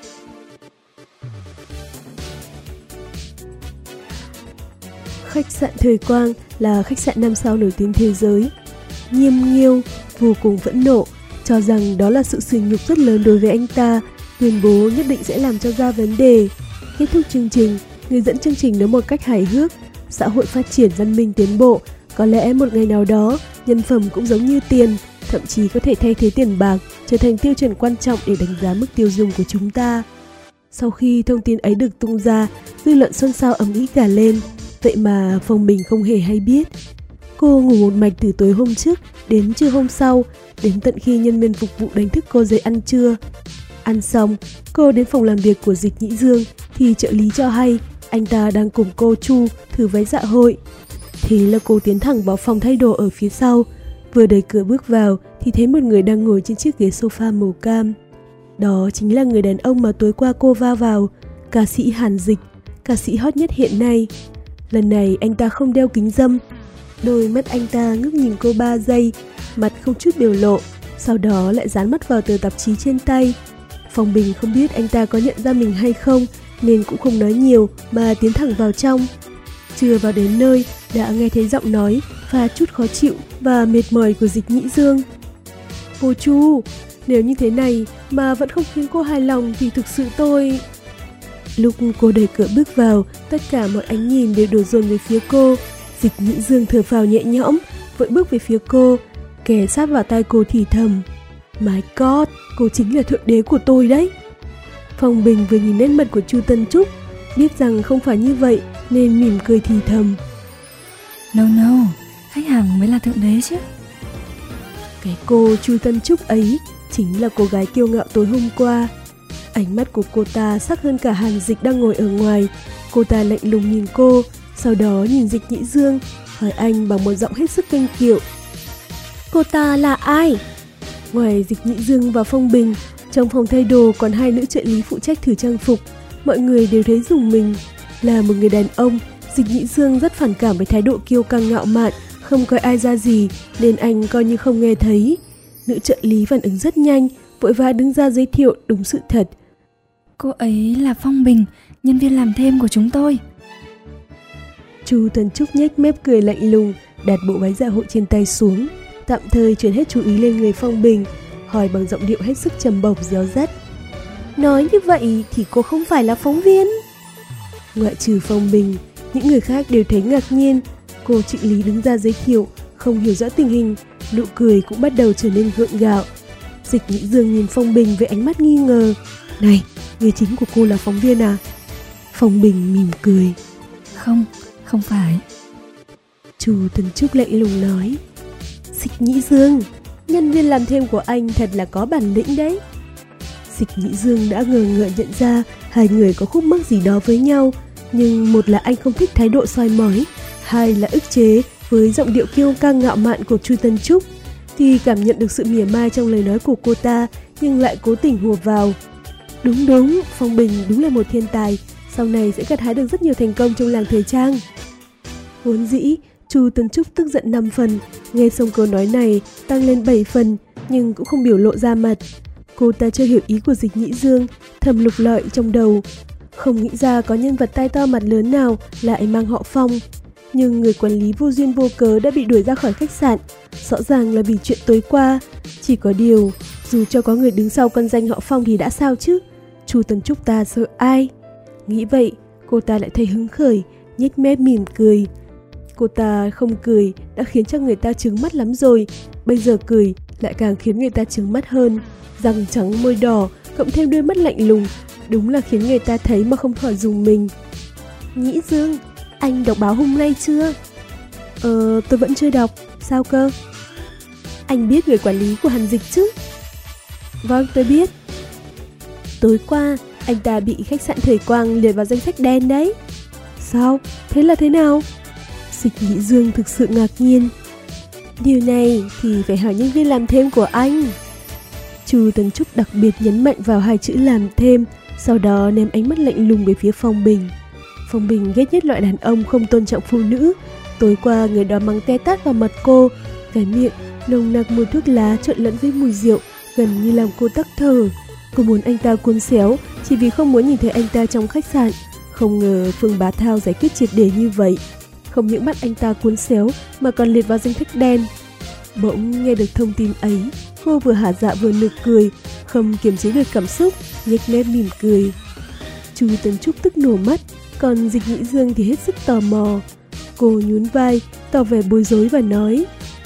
Khách sạn Thời Quang là khách sạn năm sao nổi tiếng thế giới. Nhiêm Nghiêu vô cùng phẫn nộ, cho rằng đó là sự sỉ nhục rất lớn đối với anh ta, tuyên bố nhất định sẽ làm cho ra vấn đề. Kết thúc chương trình, người dẫn chương trình nói một cách hài hước: xã hội phát triển, văn minh tiến bộ, có lẽ một ngày nào đó nhân phẩm cũng giống như tiền, thậm chí có thể thay thế tiền bạc, trở thành tiêu chuẩn quan trọng để đánh giá mức tiêu dùng của chúng ta. Sau khi thông tin ấy được tung ra, dư luận xôn xao ầm ĩ cả lên. Vậy mà Phong Bình không hề hay biết. Cô ngủ một mạch từ tối hôm trước đến trưa hôm sau, đến tận khi nhân viên phục vụ đánh thức cô dậy ăn trưa. Ăn xong, cô đến phòng làm việc của Dịch Nhĩ Dương thì trợ lý cho hay anh ta đang cùng cô Chu thử váy dạ hội. Thế là cô tiến thẳng vào phòng thay đồ ở phía sau. Vừa đẩy cửa bước vào thì thấy một người đang ngồi trên chiếc ghế sofa màu cam. Đó chính là người đàn ông mà tối qua cô va vào, ca sĩ Hàn Dịch, ca sĩ hot nhất hiện nay. Lần này anh ta không đeo kính râm. Đôi mắt anh ta ngước nhìn cô ba giây, mặt không chút biểu lộ, sau đó lại dán mắt vào tờ tạp chí trên tay. Phong Bình không biết anh ta có nhận ra mình hay không, nên cũng không nói nhiều mà tiến thẳng vào trong. Chưa vào đến nơi, đã nghe thấy giọng nói pha chút khó chịu và mệt mỏi của Dịch Nhĩ Dương. Cô Chu, nếu như thế này mà vẫn không khiến cô hài lòng thì thực sự tôi... Lúc cô đẩy cửa bước vào, tất cả mọi ánh nhìn đều đổ dồn về phía cô. Dịch Nhĩ Dương thở phào nhẹ nhõm, vội bước về phía cô, kề sát vào tai cô thì thầm. My God, cô chính là thượng đế của tôi đấy. Phong Bình vừa nhìn nét mặt của Chu Tân Trúc, biết rằng không phải như vậy nên mỉm cười thì thầm. No no, khách hàng mới là thượng đế chứ. Cái cô Chu Tân Trúc ấy chính là cô gái kiêu ngạo tối hôm qua. Ánh mắt của cô ta sắc hơn cả Hàn Dịch đang ngồi ở ngoài. Cô ta lạnh lùng nhìn cô, sau đó nhìn Dịch Nhĩ Dương, hỏi anh bằng một giọng hết sức kênh kiệu. Cô ta là ai? Ngoài Dịch Nhĩ Dương và Phong Bình, trong phòng thay đồ còn hai nữ trợ lý phụ trách thử trang phục. Mọi người đều thấy rùng mình. Là một người đàn ông, Dịch Nhĩ Dương rất phản cảm với thái độ kiêu căng ngạo mạn, không coi ai ra gì, nên anh coi như không nghe thấy. Nữ trợ lý phản ứng rất nhanh, vội vã đứng ra giới thiệu đúng sự thật. Cô ấy là Phong Bình, nhân viên làm thêm của chúng tôi. Chu Tân Trúc nhếch mép cười lạnh lùng, đặt bộ váy dạ hội trên tay xuống, tạm thời chuyển hết chú ý lên người Phong Bình, hỏi bằng giọng điệu hết sức trầm bổng réo rắt. Nói như vậy thì cô không phải là phóng viên? Ngoại trừ Phong Bình, những người khác đều thấy ngạc nhiên. Cô trợ lý đứng ra giới thiệu, không hiểu rõ tình hình, nụ cười cũng bắt đầu trở nên gượng gạo. Dịch Nhĩ Dương nhìn Phong Bình với ánh mắt nghi ngờ. Này, người chính của cô là phóng viên à? Phong Bình mỉm cười. Không, không phải. Chu Tân Trúc lạnh lùng nói. Dịch Nhĩ Dương, nhân viên làm thêm của anh thật là có bản lĩnh đấy. Dịch Nhĩ Dương đã ngờ ngợ nhận ra hai người có khúc mắc gì đó với nhau, nhưng một là anh không thích thái độ soi mói, hai là ức chế với giọng điệu kiêu căng ngạo mạn của Chu Tân Trúc. Thì cảm nhận được sự mỉa mai trong lời nói của cô ta, nhưng lại cố tình hùa vào. Đúng đúng, Phong Bình đúng là một thiên tài, sau này sẽ gặt hái được rất nhiều thành công trong làng thời trang. Vốn dĩ, Chu Tân Trúc tức giận năm phần, nghe xong câu nói này tăng lên bảy phần, nhưng cũng không biểu lộ ra mặt. Cô ta chưa hiểu ý của Dịch Nhĩ Dương, thầm lục lọi trong đầu. Không nghĩ ra có nhân vật tai to mặt lớn nào lại mang họ Phong. Nhưng người quản lý vô duyên vô cớ đã bị đuổi ra khỏi khách sạn, rõ ràng là vì chuyện tối qua. Chỉ có điều, dù cho có người đứng sau con danh họ Phong thì đã sao chứ? Chu Tân Trúc ta sợ ai? Nghĩ vậy, cô ta lại thấy hứng khởi, nhếch mép mỉm cười. Cô ta không cười đã khiến cho người ta trướng mắt lắm rồi, bây giờ cười lại càng khiến người ta trướng mắt hơn. Răng trắng môi đỏ, cộng thêm đôi mắt lạnh lùng, đúng là khiến người ta thấy mà không khỏi rùng mình. Nhĩ Dương, anh đọc báo hôm nay chưa? Ờ, tôi vẫn chưa đọc, sao cơ? Anh biết người quản lý của Hàn Dịch chứ? Vâng, tôi biết. Tối qua, anh ta bị khách sạn Thời Quang liệt vào danh sách đen đấy. Sao? Thế là thế nào? Dịch Nhĩ Dương thực sự ngạc nhiên. Điều này thì phải hỏi nhân viên làm thêm của anh. Chu Tân Trúc đặc biệt nhấn mạnh vào hai chữ làm thêm, sau đó ném ánh mắt lạnh lùng về phía Phong Bình. Phong Bình ghét nhất loại đàn ông không tôn trọng phụ nữ. Tối qua người đó mắng te tát vào mặt cô, cái miệng nồng nặc mùi thuốc lá trộn lẫn với mùi rượu, gần như làm cô tắc thở. Cô muốn anh ta cuốn xéo chỉ vì không muốn nhìn thấy anh ta trong khách sạn. Không ngờ Phương Bá Thao giải quyết triệt để như vậy. Không những bắt anh ta cuốn xéo mà còn liệt vào danh sách đen. Bỗng nghe được thông tin ấy, cô vừa hả dạ vừa nực cười, không kiềm chế được cảm xúc, nhếch mép mỉm cười. Chu Tân Trúc tức nổ mắt, còn Dịch Nhĩ Dương thì hết sức tò mò. Cô nhún vai, tỏ vẻ bối rối và nói: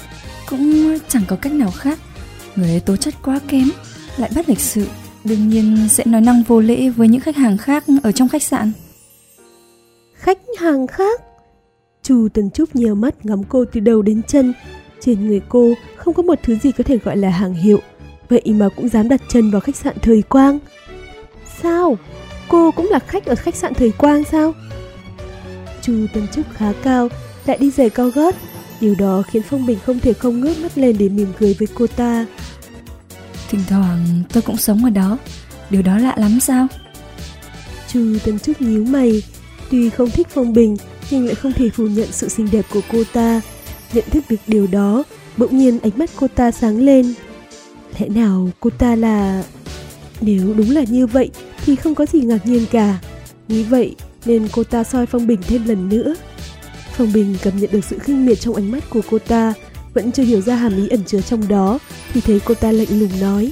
Cũng chẳng có cách nào khác, người ấy tố chất quá kém, lại bất lịch sự, đương nhiên sẽ nói năng vô lễ với những khách hàng khác ở trong khách sạn. Khách hàng khác? Chu Tấn Trúc nhèo mắt ngắm cô từ đầu đến chân. Trên người cô không có một thứ gì có thể gọi là hàng hiệu, vậy mà cũng dám đặt chân vào khách sạn Thời Quang. Sao? Cô cũng là khách ở khách sạn Thời Quang sao? Chu Tấn Trúc khá cao, lại đi giày cao gót. Điều đó khiến Phong Bình không thể không ngước mắt lên để mỉm cười với cô ta. Thỉnh thoảng tôi cũng sống ở đó. Điều đó lạ lắm sao? Chu Tấn Trúc nhíu mày. Tuy không thích Phong Bình, nhưng lại không thể phủ nhận sự xinh đẹp của cô ta. Nhận thức được điều đó, bỗng nhiên ánh mắt cô ta sáng lên. Lẽ nào cô ta là... Nếu đúng là như vậy thì không có gì ngạc nhiên cả. Nghĩ vậy nên cô ta soi Phong Bình thêm lần nữa. Phong Bình cảm nhận được sự khinh miệt trong ánh mắt của cô ta, vẫn chưa hiểu ra hàm ý ẩn chứa trong đó, thì thấy cô ta lạnh lùng nói: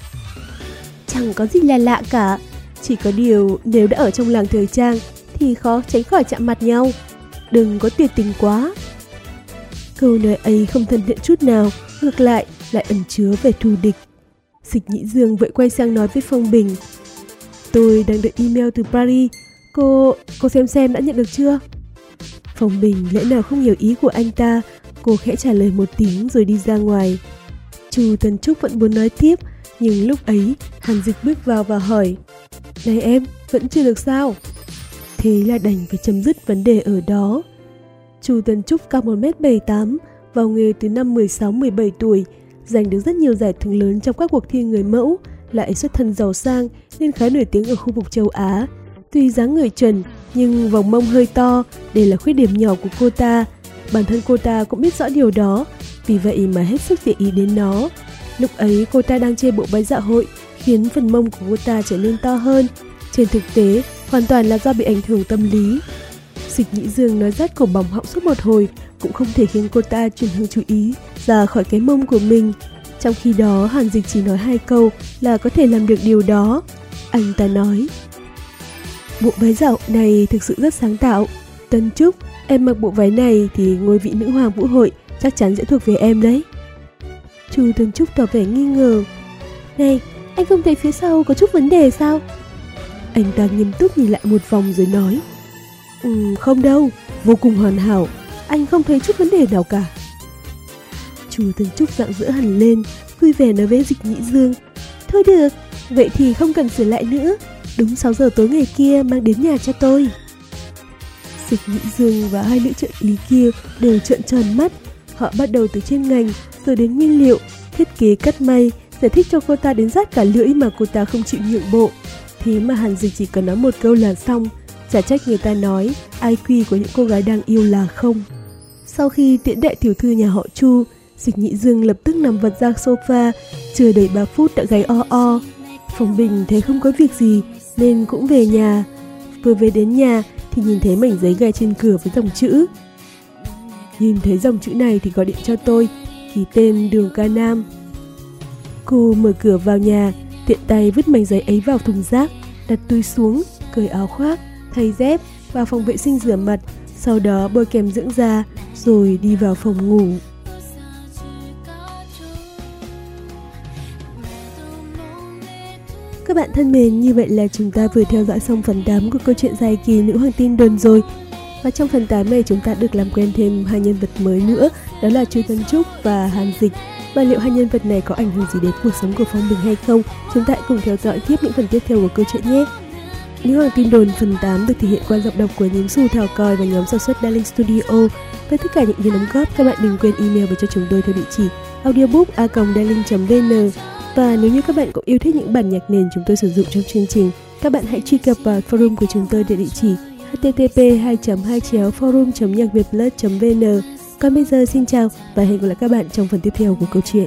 Chẳng có gì là lạ cả, chỉ có điều nếu đã ở trong làng thời trang thì khó tránh khỏi chạm mặt nhau. Đừng có tuyệt tình quá. Câu nói ấy không thân thiện chút nào, ngược lại lại ẩn chứa vẻ thù địch. Dịch Nhĩ Dương vội quay sang nói với Phong Bình: Tôi đang đợi email từ Paris. Cô, cô xem xem đã nhận được chưa? Phong Bình lẽ nào không hiểu ý của anh ta, cô khẽ trả lời một tiếng rồi đi ra ngoài. Chu Tấn Trúc vẫn muốn nói tiếp, nhưng lúc ấy Hàn Dịch bước vào và hỏi: Này em, vẫn chưa được sao? Thế là đành phải chấm dứt vấn đề ở đó. Chu Tấn Trúc cao một mét bảy mươi tám, vào nghề từ năm mười sáu mười bảy tuổi, giành được rất nhiều giải thưởng lớn trong các cuộc thi người mẫu, lại xuất thân giàu sang nên khá nổi tiếng ở khu vực châu Á. Tuy dáng người chuẩn, nhưng vòng mông hơi to, đây là khuyết điểm nhỏ của cô ta. Bản thân cô ta cũng biết rõ điều đó, vì vậy mà hết sức để ý đến nó. Lúc ấy cô ta đang chê bộ váy dạ hội, khiến phần mông của cô ta trở nên to hơn. Trên thực tế, hoàn toàn là do bị ảnh hưởng tâm lý. Dịch Nhĩ Dương nói rát cổ bỏng họng suốt một hồi, cũng không thể khiến cô ta chuyển hướng chú ý ra khỏi cái mông của mình. Trong khi đó, Hàn Dịch chỉ nói hai câu là có thể làm được điều đó. Anh ta nói: Bộ váy dạ hội này thực sự rất sáng tạo. Tấn Trúc, em mặc bộ váy này thì ngôi vị nữ hoàng vũ hội chắc chắn sẽ thuộc về em đấy. Chu Tấn Trúc tỏ vẻ nghi ngờ: Này, anh không thấy phía sau có chút vấn đề sao? Anh ta nghiêm túc nhìn lại một vòng rồi nói: Ừ, không đâu, vô cùng hoàn hảo, anh không thấy chút vấn đề nào cả. Chu Tấn Trúc rạng rỡ hẳn lên, vui vẻ nói với Dịch Nhĩ Dương: Thôi được, vậy thì không cần sửa lại nữa. Đúng sáu giờ tối ngày kia mang đến nhà cho tôi. Dịch Nhĩ Dương và hai nữ trợ lý kia đều trợn tròn mắt. Họ bắt đầu từ chuyên ngành, rồi đến nguyên liệu, thiết kế, cắt may, giải thích cho cô ta đến rát cả lưỡi mà cô ta không chịu nhượng bộ. Thế mà Hàn Dịch chỉ cần nói một câu là xong. Chả trách người ta nói i kiu của những cô gái đang yêu là không. Sau khi tiễn đại tiểu thư nhà họ Chu, Dịch Nhĩ Dương lập tức nằm vật ra sofa, chưa đầy ba phút đã gáy o o. Phong Bình thấy không có việc gì nên cũng về nhà. Vừa về đến nhà thì nhìn thấy mảnh giấy gài trên cửa với dòng chữ: Nhìn thấy dòng chữ này thì gọi điện cho tôi, ký tên Đường Ca Nam. Cô mở cửa vào nhà, tiện tay vứt mảnh giấy ấy vào thùng rác, đặt túi xuống, cởi áo khoác, thay dép, vào phòng vệ sinh rửa mặt, sau đó bôi kem dưỡng da, rồi đi vào phòng ngủ. Các bạn thân mến, như vậy là chúng ta vừa theo dõi xong phần tám của câu chuyện dài kỳ Nữ Hoàng Tin Đồn rồi. Và trong phần tám này chúng ta được làm quen thêm hai nhân vật mới nữa, đó là Chu Tấn Trúc và Hàn Dịch. Và liệu hai nhân vật này có ảnh hưởng gì đến cuộc sống của Phong Bình hay không? Chúng ta hãy cùng theo dõi tiếp những phần tiếp theo của câu chuyện nhé. Nữ Hoàng Tin Đồn phần tám được thể hiện qua giọng đọc của Nhím Xù, Thảo Còi và nhóm sản xuất Darling Studio. Với tất cả những ý đóng góp, các bạn đừng quên email về cho chúng tôi theo địa chỉ audiobook a còng darling chấm vn. Và nếu như các bạn cũng yêu thích những bản nhạc nền chúng tôi sử dụng trong chương trình, các bạn hãy truy cập vào forum của chúng tôi tại địa chỉ h t t p hai chấm hai chéo forum chấm nhạc việt plus chấm vn. Còn bây giờ xin chào và hẹn gặp lại các bạn trong phần tiếp theo của câu chuyện.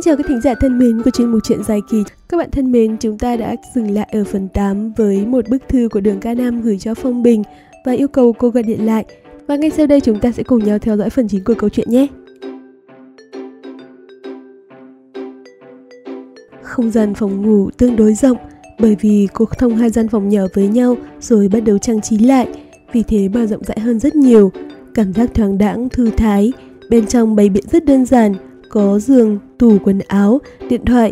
chào các thính giả thân mến của chuyên mục Chuyện Dài Kỳ. Các bạn thân mến, chúng ta đã dừng lại ở phần tám với một bức thư của Đường Ca Nam gửi cho Phong Bình và yêu cầu cô gọi điện lại. Và ngay sau đây chúng ta sẽ cùng nhau theo dõi phần chính của câu chuyện nhé. Không gian phòng ngủ tương đối rộng, bởi vì cô thông hai gian phòng nhỏ với nhau rồi bắt đầu trang trí lại, vì thế mà rộng rãi hơn rất nhiều. Cảm giác thoáng đãng, thư thái. Bên trong bày biện rất đơn giản, có giường, tủ quần áo, điện thoại,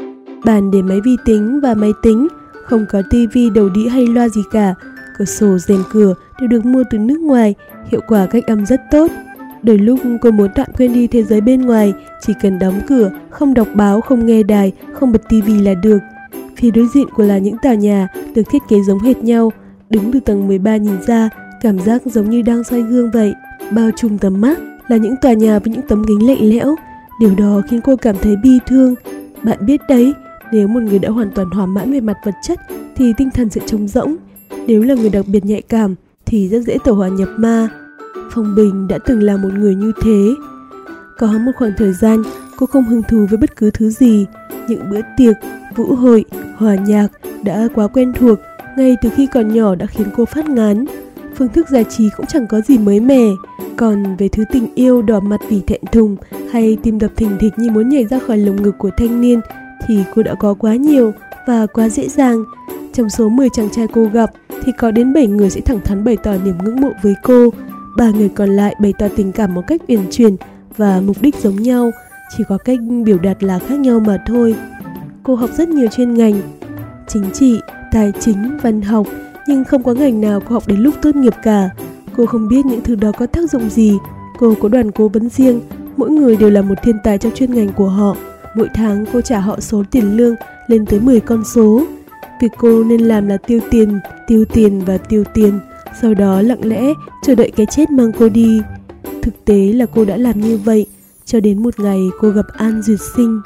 bàn để máy vi tính và máy tính, không có tivi, đầu đĩa hay loa gì cả. Cửa sổ, rèm cửa đều được mua từ nước ngoài, hiệu quả cách âm rất tốt. Đôi lúc cô muốn tạm quên đi thế giới bên ngoài, chỉ cần đóng cửa, không đọc báo, không nghe đài, không bật tivi là được. Phía đối diện của là những tòa nhà được thiết kế giống hệt nhau, đứng từ tầng mười ba nhìn ra, cảm giác giống như đang soi gương vậy. Bao trùm tầm mắt là những tòa nhà với những tấm kính lạnh lẽo. Điều đó khiến cô cảm thấy bi thương. Bạn biết đấy, nếu một người đã hoàn toàn thỏa mãn về mặt vật chất thì tinh thần sẽ trống rỗng. Nếu là người đặc biệt nhạy cảm thì rất dễ tẩu hỏa nhập ma. Phong Bình đã từng là một người như thế. Có một khoảng thời gian cô không hứng thú với bất cứ thứ gì. Những bữa tiệc, vũ hội, hòa nhạc đã quá quen thuộc, ngay từ khi còn nhỏ đã khiến cô phát ngán. Phương thức giải trí cũng chẳng có gì mới mẻ. Còn về thứ tình yêu đỏ mặt vì thẹn thùng hay tim đập thình thịch như muốn nhảy ra khỏi lồng ngực của thanh niên thì cô đã có quá nhiều và quá dễ dàng. Trong số mười chàng trai cô gặp thì có đến bảy người sẽ thẳng thắn bày tỏ niềm ngưỡng mộ với cô. Ba người còn lại bày tỏ tình cảm một cách uyển chuyển và mục đích giống nhau, chỉ có cách biểu đạt là khác nhau mà thôi. Cô học rất nhiều chuyên ngành, chính trị, tài chính, văn học, nhưng không có ngành nào cô học đến lúc tốt nghiệp cả. Cô không biết những thứ đó có tác dụng gì. Cô có đoàn cố vấn riêng, mỗi người đều là một thiên tài trong chuyên ngành của họ. Mỗi tháng cô trả họ số tiền lương lên tới mười con số. Việc cô nên làm là tiêu tiền, tiêu tiền và tiêu tiền, sau đó lặng lẽ chờ đợi cái chết mang cô đi. Thực tế là cô đã làm như vậy, cho đến một ngày cô gặp An Duyệt Sinh.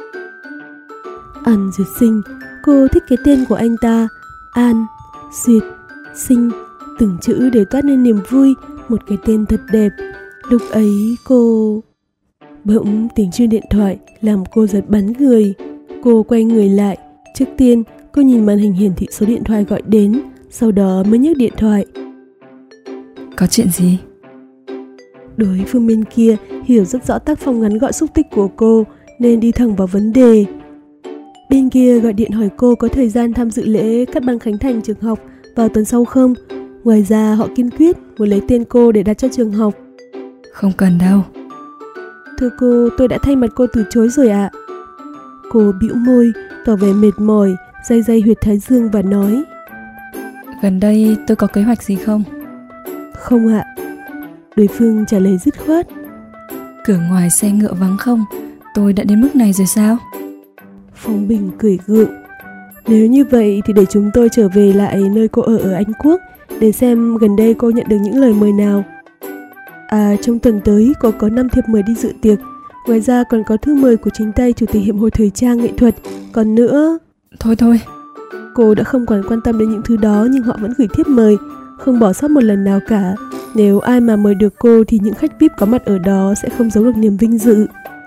An Duyệt Sinh, cô thích cái tên của anh ta. An, Duyệt, Sinh, từng chữ đều toát lên niềm vui, một cái tên thật đẹp. Lúc ấy cô... Bỗng tiếng chuông điện thoại làm cô giật bắn người. Cô quay người lại. Trước tiên cô nhìn màn hình hiển thị số điện thoại gọi đến, sau đó mới nhấc điện thoại. Có chuyện gì? Đối phương bên kia hiểu rất rõ tác phong ngắn gọn xúc tích của cô nên đi thẳng vào vấn đề. Bên kia gọi điện hỏi cô có thời gian tham dự lễ cắt băng khánh thành trường học vào tuần sau không. Ngoài ra họ kiên quyết muốn lấy tên cô để đặt cho trường học. Không cần đâu. Thưa cô, tôi đã thay mặt cô từ chối rồi ạ. Cô bĩu môi, tỏ vẻ mệt mỏi, day day huyệt thái dương và nói: Gần đây tôi có kế hoạch gì không? Không ạ. Đối phương trả lời dứt khoát. Cửa ngoài xe ngựa vắng không? Tôi đã đến mức này rồi sao? Phong Bình cười gượng. Nếu như vậy thì để chúng tôi trở về lại nơi cô ở ở Anh Quốc để xem gần đây cô nhận được những lời mời nào. À, trong tuần tới cô có năm thiệp mời đi dự tiệc. Ngoài ra còn có thư mời của chính tay Chủ tịch Hiệp hội Thời trang nghệ thuật. Còn nữa... Thôi thôi. Cô đã không còn quan tâm đến những thứ đó, nhưng họ vẫn gửi thiếp mời, không bỏ sót một lần nào cả. Nếu ai mà mời được cô thì những khách vi ai pi có mặt ở đó sẽ không giấu được niềm vinh dự.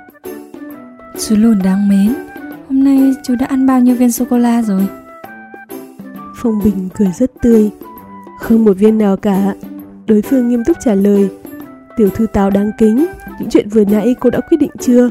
Chú Lùn đáng mến, hôm nay chú đã ăn bao nhiêu viên sô-cô-la rồi? Phong Bình cười rất tươi. Không một viên nào cả. Đối phương nghiêm túc trả lời. Tiểu thư Táo đáng kính, những chuyện vừa nãy cô đã quyết định chưa?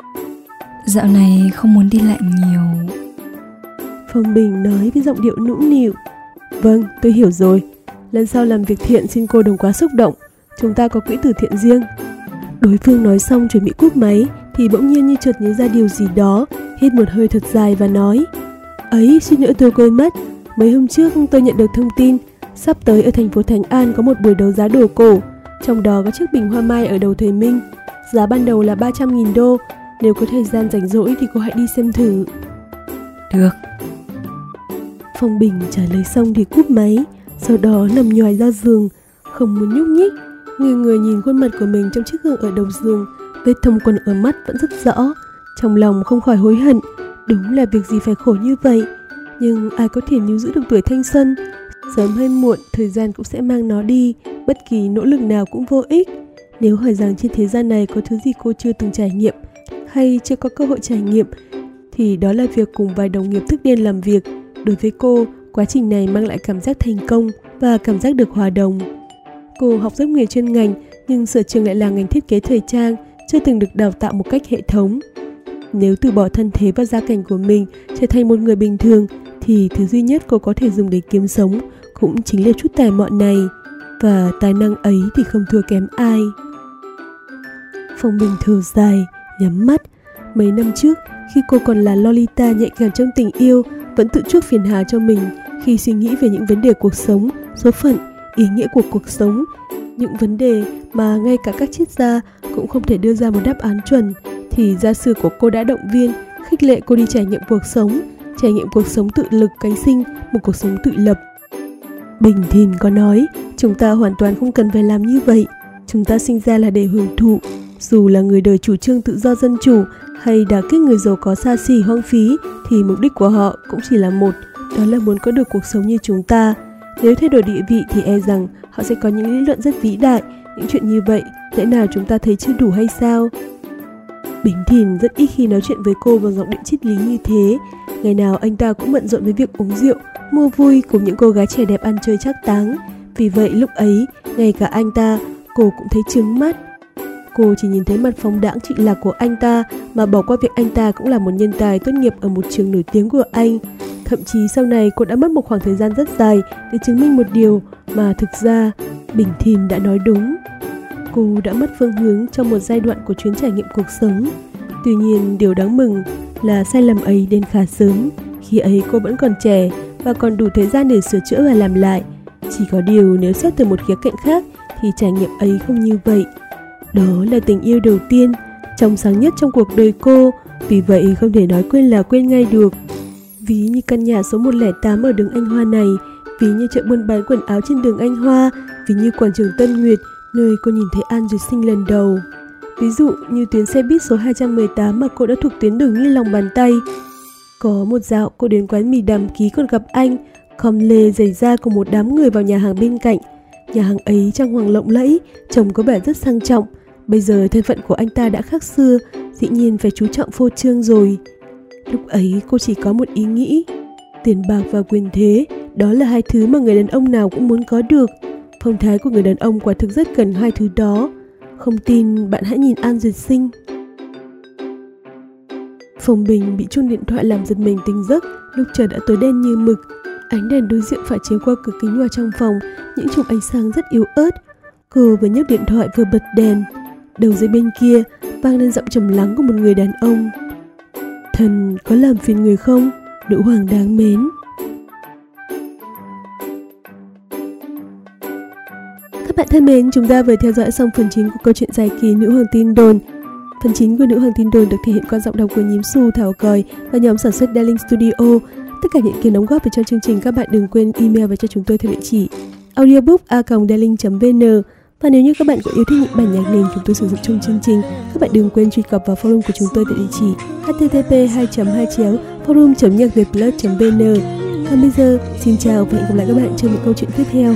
Dạo này không muốn đi lại nhiều. Phong Bình nói với giọng điệu nũng nịu. Vâng, tôi hiểu rồi. Lần sau làm việc thiện xin cô đừng quá xúc động. Chúng ta có quỹ từ thiện riêng. Đối phương nói xong chuẩn bị cúp máy thì bỗng nhiên như chợt nhớ ra điều gì đó, hít một hơi thật dài và nói: Ấy, suýt nữa tôi quên mất. Mấy hôm trước tôi nhận được thông tin sắp tới ở thành phố Thánh An có một buổi đấu giá đồ cổ, trong đó có chiếc bình hoa mai ở đầu thời Minh. Giá ban đầu là ba trăm nghìn đô. Nếu có thời gian rảnh rỗi thì cô hãy đi xem thử. Được. Phong Bình trả lời xong thì cúp máy, sau đó nằm nhoài ra giường, không muốn nhúc nhích. Người người nhìn khuôn mặt của mình trong chiếc gương ở đầu giường, vết thâm quần ở mắt vẫn rất rõ. Trong lòng không khỏi hối hận, đúng là việc gì phải khổ như vậy. Nhưng ai có thể níu giữ được tuổi thanh xuân? Sớm hay muộn, thời gian cũng sẽ mang nó đi, bất kỳ nỗ lực nào cũng vô ích. Nếu hỏi rằng trên thế gian này có thứ gì cô chưa từng trải nghiệm, hay chưa có cơ hội trải nghiệm, thì đó là việc cùng vài đồng nghiệp thức đêm làm việc. Đối với cô, quá trình này mang lại cảm giác thành công và cảm giác được hòa đồng. Cô học rất nghề chuyên ngành, nhưng sở trường lại là ngành thiết kế thời trang, chưa từng được đào tạo một cách hệ thống. Nếu từ bỏ thân thế và gia cảnh của mình, trở thành một người bình thường, thì thứ duy nhất cô có thể dùng để kiếm sống cũng chính là chút tài mọn này. Và tài năng ấy thì không thua kém ai. Phong Bình thở dài, nhắm mắt. Mấy năm trước, khi cô còn là Lolita nhạy cảm trong tình yêu, vẫn tự chuốc phiền hà cho mình khi suy nghĩ về những vấn đề cuộc sống, số phận, ý nghĩa của cuộc sống. Những vấn đề mà ngay cả các triết gia cũng không thể đưa ra một đáp án chuẩn, thì gia sư của cô đã động viên, khích lệ cô đi trải nghiệm cuộc sống, trải nghiệm cuộc sống tự lực cánh sinh, một cuộc sống tự lập. Bình Thìn có nói, chúng ta hoàn toàn không cần phải làm như vậy. Chúng ta sinh ra là để hưởng thụ. Dù là người đời chủ trương tự do dân chủ hay đả kích người giàu có xa xỉ hoang phí, thì mục đích của họ cũng chỉ là một, đó là muốn có được cuộc sống như chúng ta. Nếu thay đổi địa vị thì e rằng họ sẽ có những lý luận rất vĩ đại. Những chuyện như vậy, lẽ nào chúng ta thấy chưa đủ hay sao? Bình Thìn rất ít khi nói chuyện với cô bằng giọng điệu triết lý như thế. Ngày nào anh ta cũng bận rộn với việc uống rượu, mua vui cùng những cô gái trẻ đẹp ăn chơi trác táng. Vì vậy lúc ấy, ngay cả anh ta, cô cũng thấy chướng mắt. Cô chỉ nhìn thấy mặt phóng đãng trịnh lạc của anh ta mà bỏ qua việc anh ta cũng là một nhân tài tốt nghiệp ở một trường nổi tiếng của Anh. Thậm chí sau này cô đã mất một khoảng thời gian rất dài để chứng minh một điều mà thực ra Bình Thìn đã nói đúng. Cô đã mất phương hướng trong một giai đoạn của chuyến trải nghiệm cuộc sống. Tuy nhiên điều đáng mừng là sai lầm ấy đến khá sớm. Khi ấy cô vẫn còn trẻ và còn đủ thời gian để sửa chữa và làm lại. Chỉ có điều nếu xét từ một khía cạnh khác thì trải nghiệm ấy không như vậy. Đó là tình yêu đầu tiên, trong sáng nhất trong cuộc đời cô, vì vậy không thể nói quên là quên ngay được. Ví như căn nhà số một không tám ở đường Anh Hoa này, ví như chợ buôn bán quần áo trên đường Anh Hoa, ví như quảng trường Tân Nguyệt, nơi cô nhìn thấy An Duyệt Sinh lần đầu. Ví dụ như tuyến xe buýt số hai trăm mười tám mà cô đã thuộc tuyến đường như lòng bàn tay. Có một dạo cô đến quán mì Đàm Ký còn gặp anh, khom lê giày da cùng một đám người vào nhà hàng bên cạnh. Nhà hàng ấy trang hoàng lộng lẫy, trông có vẻ rất sang trọng. Bây giờ thân phận của anh ta đã khác xưa, dĩ nhiên phải chú trọng phô trương rồi. Lúc ấy cô chỉ có một ý nghĩ, tiền bạc và quyền thế, đó là hai thứ mà người đàn ông nào cũng muốn có được. Phong thái của người đàn ông quả thực rất cần hai thứ đó. Không tin bạn hãy nhìn An Duyệt Sinh. Phong Bình bị chuông điện thoại làm giật mình tỉnh giấc. Lúc trời đã tối đen như mực, ánh đèn đối diện phải chiếu qua cửa kính vào trong phòng, những chùm ánh sáng rất yếu ớt. Cô vừa nhấc điện thoại vừa bật đèn. Đầu dây bên kia vang lên giọng trầm lắng của một người đàn ông. Thần có làm phiền người không, nữ hoàng đáng mến? Các bạn thân mến, chúng ta vừa theo dõi xong phần chính của câu chuyện dài kỳ Nữ Hoàng Tin Đồn. Phần chính của Nữ Hoàng Tin Đồn được thể hiện qua giọng đọc của Nhím Xu, Thảo Còi và nhóm sản xuất Darling Studio. Tất cả những ý kiến đóng góp về cho chương trình các bạn đừng quên email về cho chúng tôi theo địa chỉ audiobook a còng darling chấm vn. Và nếu như các bạn có yêu thích những bản nhạc nền chúng tôi sử dụng trong chương trình, các bạn đừng quên truy cập vào forum của chúng tôi tại địa chỉ h t t p hai chấm hai chéo forum chấm nhạc việt plus chấm vn. Còn bây giờ, xin chào và hẹn gặp lại các bạn trong những câu chuyện tiếp theo.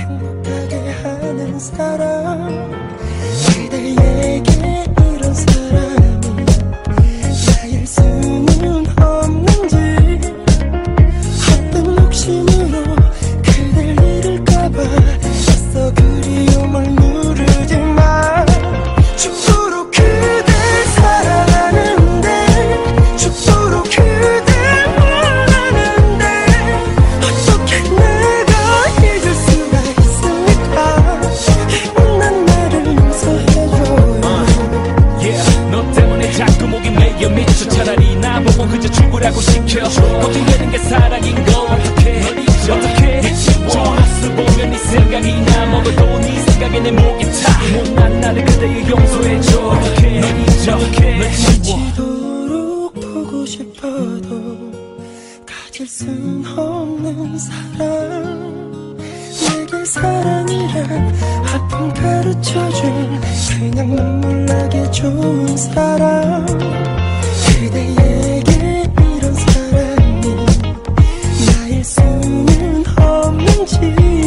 차라리 나보고 그저 죽으라고 시켜 걱정되는 게 사랑인 걸 어떡해 어떡해 좋았어 보면 네 생각이 나 먹어도 네 생각에 내 목이 타 못난 나를 그대여 용서해줘 어떡해 널 잊어 어떡해 널 지워지도록 보고 싶어도 가질 순 없는 사랑 내게 사랑이란 아픔 가르쳐준 그냥 눈물 나게 좋은 사람 그대에게 이런 사랑이 나일 수는 없는지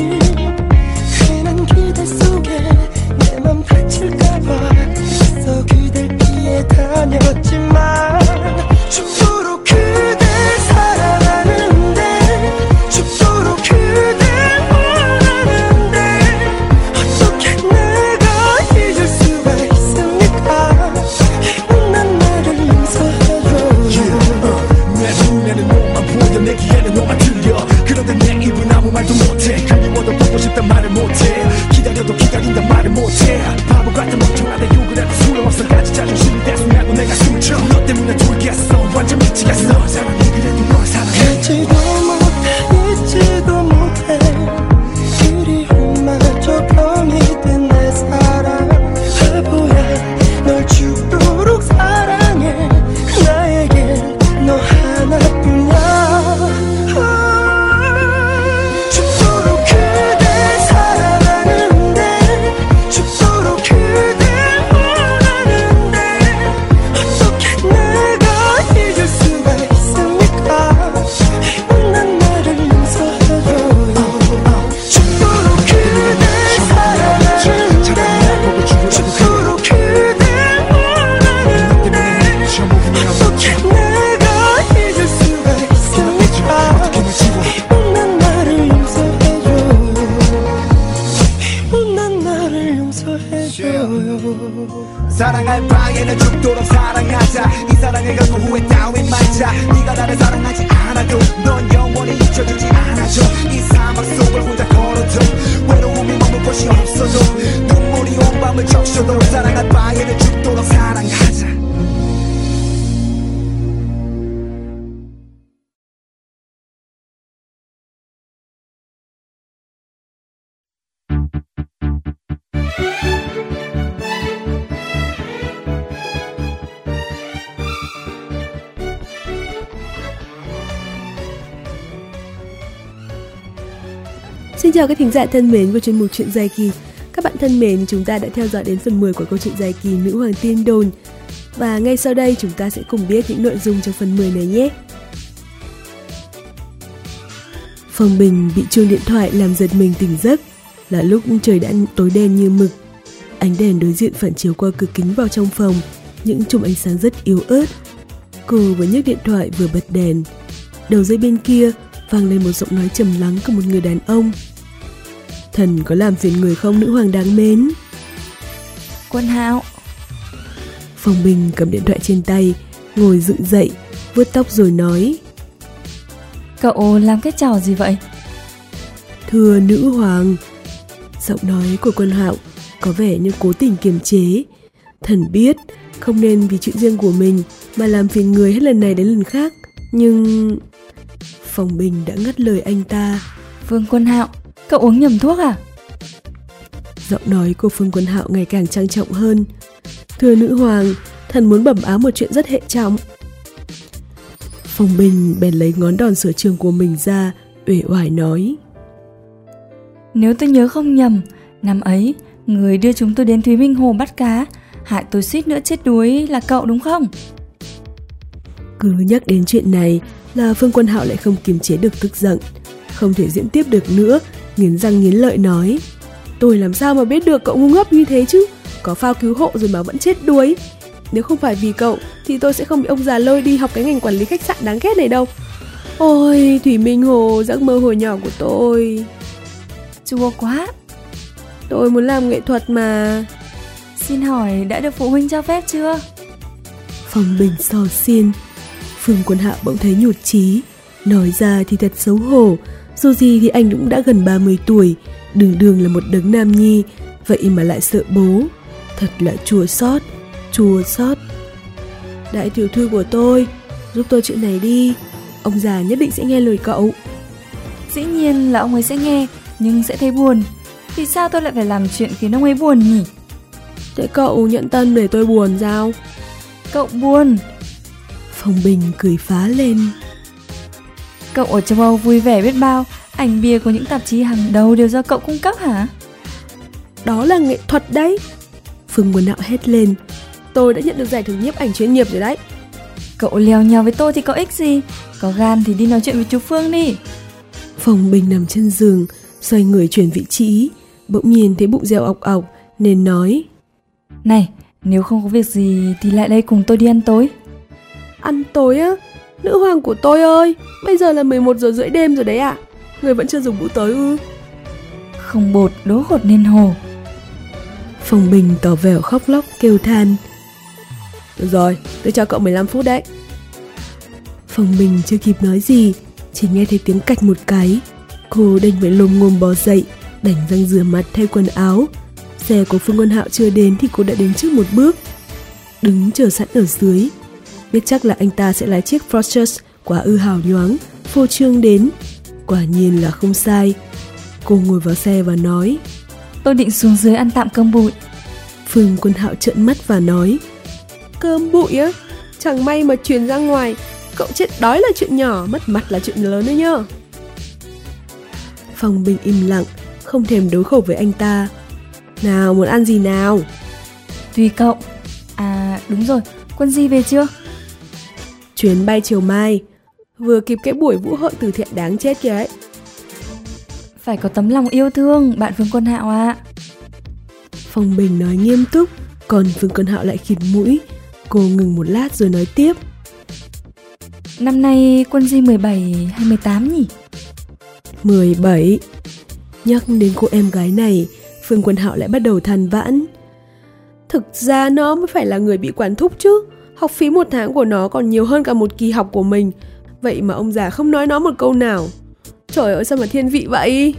괜한 기대 속에 내 맘 다칠까봐 애써 그댈 피해 다녔지만 나를 사랑하지 않아도 넌 영원히 잊혀주지 않아줘 이 사막 속을 혼자 걸어도 외로움이 머물 곳이 없어도 눈물이 온 밤을 적셔도 사랑할 바에는 죽도록 사랑하자 Xin chào các thính giả thân mến của chuyên mục Chuyện Dài Kỳ. Các bạn thân mến, chúng ta đã theo dõi đến phần mười của câu chuyện dài kỳ Nữ Hoàng Tiên Đồn. Và ngay sau đây chúng ta sẽ cùng biết những nội dung trong phần mười này nhé. Phong Bình bị chuông điện thoại làm giật mình tỉnh giấc. Là lúc trời đã tối đen như mực. Ánh đèn đối diện phản chiếu qua cửa kính vào trong phòng, những chùm ánh sáng rất yếu ớt. Cô vừa nhấc điện thoại vừa bật đèn. Đầu dây bên kia vang lên một giọng nói trầm lắng của một người đàn ông. Thần có làm phiền người không, nữ hoàng đáng mến? Quân Hạo. Phong Bình cầm điện thoại trên tay, ngồi dựng dậy, vuốt tóc rồi nói: Cậu làm cái trò gì vậy? Thưa nữ hoàng. Giọng nói của Quân Hạo có vẻ như cố tình kiềm chế. Thần biết không nên vì chuyện riêng của mình mà làm phiền người hết lần này đến lần khác, nhưng... Phong Bình đã ngắt lời anh ta. Phương Quân Hạo, cậu uống nhầm thuốc à? Giọng nói của Phương Quân Hạo ngày càng trang trọng hơn. Thưa nữ hoàng, thần muốn bẩm báo một chuyện rất hệ trọng. Phong Bình bèn lấy ngón đòn sửa trường của mình ra, uể oải nói: Nếu tôi nhớ không nhầm, năm ấy người đưa chúng tôi đến Thúy Minh Hồ bắt cá, hại tôi suýt nữa chết đuối là cậu đúng không? Cứ nhắc đến chuyện này là Phương Quân Hạo lại không kiềm chế được tức giận. Không thể diễn tiếp được nữa, nghiến răng nghiến lợi nói: Tôi làm sao mà biết được cậu ngu ngốc như thế chứ? Có phao cứu hộ rồi mà vẫn chết đuối. Nếu không phải vì cậu thì tôi sẽ không bị ông già lôi đi học cái ngành quản lý khách sạn đáng ghét này đâu. Ôi, Thủy Minh Hồ, giấc mơ hồi nhỏ của tôi. Chua quá. Tôi muốn làm nghệ thuật mà. Xin hỏi đã được phụ huynh cho phép chưa? Phong Bình xò xiên. Phương Quân Hạo bỗng thấy nhụt chí. Nói ra thì thật xấu hổ. Dù gì thì anh cũng đã gần ba mươi tuổi, đường đường là một đấng nam nhi, vậy mà lại sợ bố. Thật là chua xót, chua xót. Đại tiểu thư của tôi, giúp tôi chuyện này đi. Ông già nhất định sẽ nghe lời cậu. Dĩ nhiên là ông ấy sẽ nghe, nhưng sẽ thấy buồn. Vì sao tôi lại phải làm chuyện khiến ông ấy buồn nhỉ? Thế cậu nhận tâm để tôi buồn sao? Cậu buồn? Phong Bình cười phá lên. Cậu ở châu Âu vui vẻ biết bao, ảnh bìa của những tạp chí hàng đầu đều do cậu cung cấp hả? Đó là nghệ thuật đấy. Phương Quân Hạo hét lên. Tôi đã nhận được giải thưởng nhiếp ảnh chuyên nghiệp rồi đấy. Cậu lèo nhèo với tôi thì có ích gì? Có gan thì đi nói chuyện với chú Phương đi. Phong Bình nằm trên giường, xoay người chuyển vị trí, bỗng nhiên thấy bụng reo ọc ọc nên nói: Này, nếu không có việc gì thì lại đây cùng tôi đi ăn tối. Ăn tối á? Nữ hoàng của tôi ơi, bây giờ là mười một giờ rưỡi đêm rồi đấy ạ. À? Người vẫn chưa dùng bữa tối ư? Không bột đố gột nên hồ. Phong Bình tỏ vẻ khóc lóc kêu than. Được rồi, tôi cho cậu mười lăm phút đấy. Phong Bình chưa kịp nói gì, chỉ nghe thấy tiếng cạch một cái. Cô đành phải lồm ngồm bò dậy, đánh răng rửa mặt thay quần áo. Xe của Phương Quân Hạo chưa đến thì cô đã đến trước một bước, đứng chờ sẵn ở dưới. Biết chắc là anh ta sẽ lái chiếc Fortress quá ư hào nhoáng, phô trương đến. Quả nhiên là không sai. Cô ngồi vào xe và nói: Tôi định xuống dưới ăn tạm cơm bụi. Phương Quân Hạo trợn mắt và nói: Cơm bụi á? Chẳng may mà truyền ra ngoài, cậu chết đói là chuyện nhỏ, mất mặt là chuyện lớn đấy nhá. Phong Bình im lặng, không thèm đối khẩu với anh ta. Nào, muốn ăn gì nào? Tùy cậu. À đúng rồi, Quân Di về chưa? Chuyến bay chiều mai, vừa kịp cái buổi vũ hội từ thiện đáng chết kìa ấy. Phải có tấm lòng yêu thương, bạn Phương Quân Hạo ạ. À. Phong Bình nói nghiêm túc, còn Phương Quân Hạo lại khịt mũi. Cô ngừng một lát rồi nói tiếp: Năm nay Quân Di mười bảy hay mười tám nhỉ? mười bảy. Nhắc đến cô em gái này, Phương Quân Hạo lại bắt đầu than vãn. Thực ra nó mới phải là người bị quản thúc chứ. Học phí một tháng của nó còn nhiều hơn cả một kỳ học của mình. Vậy mà ông già không nói nó một câu nào. Trời ơi, sao mà thiên vị vậy?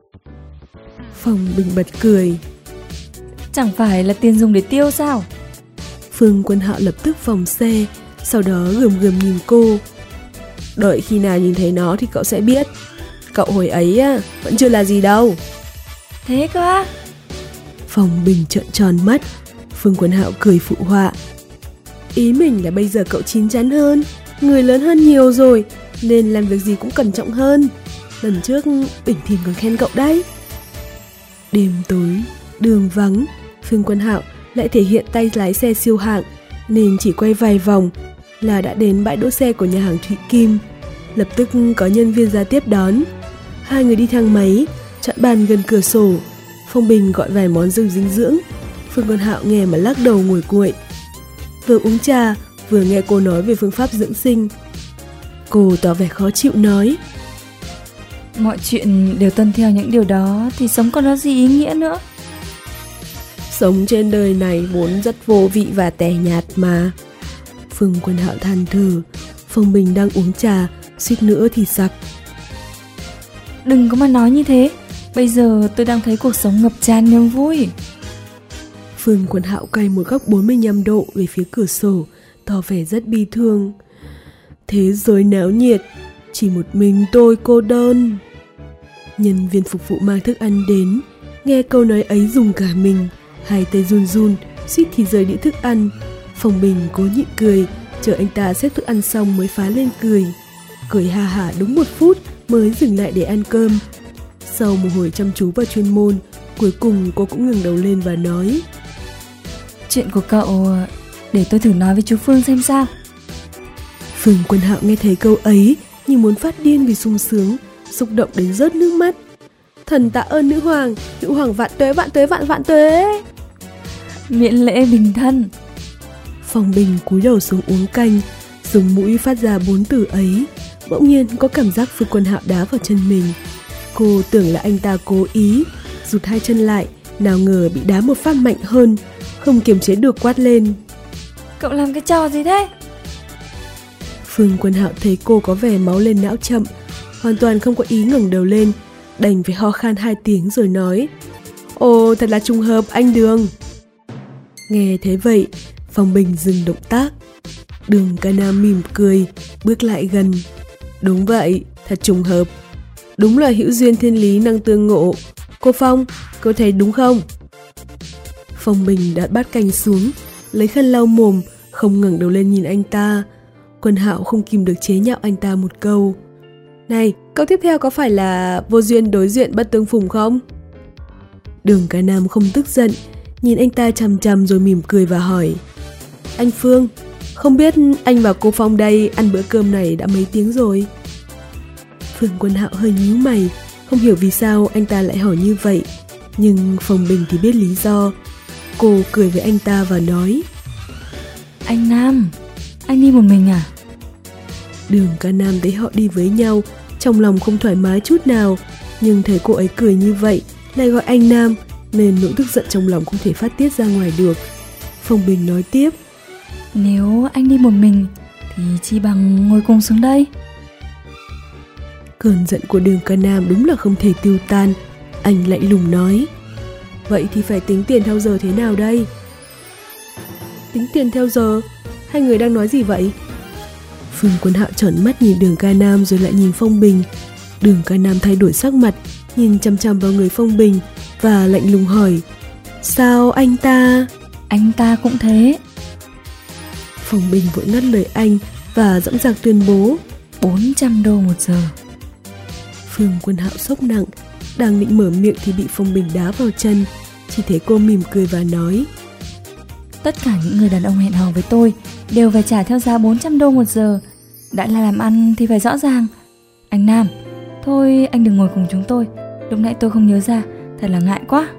Phong Bình bật cười. Chẳng phải là tiền dùng để tiêu sao? Phương Quân Hạo lập tức vòng xe, sau đó gườm gườm nhìn cô. Đợi khi nào nhìn thấy nó thì cậu sẽ biết. Cậu hồi ấy á, vẫn chưa là gì đâu. Thế cơ á? Phong Bình trợn tròn mắt. Phương Quân Hạo cười phụ họa. Ý mình là bây giờ cậu chín chắn hơn, người lớn hơn nhiều rồi, nên làm việc gì cũng cẩn trọng hơn. Lần trước Bình Thìn còn khen cậu đấy. Đêm tối, đường vắng, Phương Quân Hạo lại thể hiện tay lái xe siêu hạng, nên chỉ quay vài vòng là đã đến bãi đỗ xe của nhà hàng Thụy Kim. Lập tức có nhân viên ra tiếp đón. Hai người đi thang máy, chọn bàn gần cửa sổ. Phong Bình gọi vài món dầu dinh dưỡng. Phương Quân Hạo nghe mà lắc đầu nguội nguội. Vừa uống trà, vừa nghe cô nói về phương pháp dưỡng sinh. Cô tỏ vẻ khó chịu nói. Mọi chuyện đều tuân theo những điều đó thì sống còn có gì ý nghĩa nữa. Sống trên đời này vốn rất vô vị và tẻ nhạt mà. Phương Quân Hạo than thở. Phong Bình đang uống trà, suýt nữa thì sặc. Đừng có mà nói như thế. Bây giờ tôi đang thấy cuộc sống ngập tràn niềm vui. Phương Quân Hạo quay một góc bốn mươi lăm độ về phía cửa sổ, tỏ vẻ rất bi thương. Thế giới náo nhiệt, chỉ một mình tôi cô đơn. Nhân viên phục vụ mang thức ăn đến, nghe câu nói ấy dùng cả mình, hai tay run run, suýt thì rời đĩa thức ăn. Phong Bình cố nhịn cười, chờ anh ta xếp thức ăn xong mới phá lên cười. Cười ha hả đúng một phút mới dừng lại để ăn cơm. Sau một hồi chăm chú vào chuyên môn, cuối cùng cô cũng ngẩng đầu lên và nói. Chuyện của cậu để tôi thử nói với chú Phương xem sao. Phương Quân Hạo nghe thấy câu ấy như muốn phát điên vì sung sướng, xúc động đến rớt nước mắt. Thần tạ ơn nữ hoàng, nữ hoàng vạn tuế vạn tuế vạn vạn tuế. Miễn lễ bình thân. Phong Bình cúi đầu xuống uống canh, dùng mũi phát ra bốn từ ấy. Bỗng nhiên có cảm giác Phương Quân Hạo đá vào chân mình. Cô tưởng là anh ta cố ý, rụt hai chân lại, nào ngờ bị đá một phát mạnh hơn, không kiềm chế được quát lên. Cậu làm cái trò gì thế? Phương Quân Hạo thấy cô có vẻ máu lên não chậm, hoàn toàn không có ý ngẩng đầu lên, đành phải ho khan hai tiếng rồi nói. Ồ, thật là trùng hợp anh Đường. Nghe thế vậy, Phong Bình dừng động tác. Đường Ca Nam mỉm cười, bước lại gần. Đúng vậy, thật trùng hợp. Đúng là hữu duyên thiên lý năng tương ngộ. Cô Phong, cô thấy đúng không? Phong Bình đặt bát canh xuống, lấy khăn lau mồm, không ngẩng đầu lên nhìn anh ta. Quân Hạo không kìm được chế nhạo anh ta một câu. Này, câu tiếp theo có phải là vô duyên đối diện bất tương phùng không? Đường Ca Nam không tức giận, nhìn anh ta chằm chằm rồi mỉm cười và hỏi. Anh Phương, không biết anh và cô Phong đây ăn bữa cơm này đã mấy tiếng rồi? Phương Quân Hạo hơi nhíu mày, không hiểu vì sao anh ta lại hỏi như vậy. Nhưng Phong Bình thì biết lý do. Cô cười với anh ta và nói. Anh Nam, anh đi một mình à? Đường Ca Nam thấy họ đi với nhau, trong lòng không thoải mái chút nào. Nhưng thấy cô ấy cười như vậy, lại gọi anh Nam, nên nỗi tức giận trong lòng không thể phát tiết ra ngoài được. Phong Bình nói tiếp. Nếu anh đi một mình thì chi bằng ngồi cùng xuống đây. Cơn giận của Đường Ca Nam đúng là không thể tiêu tan. Anh lạnh lùng nói. Vậy thì phải tính tiền theo giờ thế nào đây? Tính tiền theo giờ? Hai người đang nói gì vậy? Phương Quân Hạo trợn mắt nhìn Đường Ca Nam rồi lại nhìn Phong Bình. Đường Ca Nam thay đổi sắc mặt, nhìn chăm chăm vào người Phong Bình và lạnh lùng hỏi. Sao anh ta? Anh ta cũng thế. Phong Bình vội ngắt lời anh và dõng dạc tuyên bố. bốn trăm đô một giờ. Phương Quân Hạo sốc nặng, đang định mở miệng thì bị Phong Bình đá vào chân. Chỉ thấy cô mỉm cười và nói. Tất cả những người đàn ông hẹn hò với tôi đều phải trả theo giá bốn trăm đô một giờ. Đã là làm ăn thì phải rõ ràng. Anh Nam, thôi anh đừng ngồi cùng chúng tôi. Lúc nãy tôi không nhớ ra, thật là ngại quá.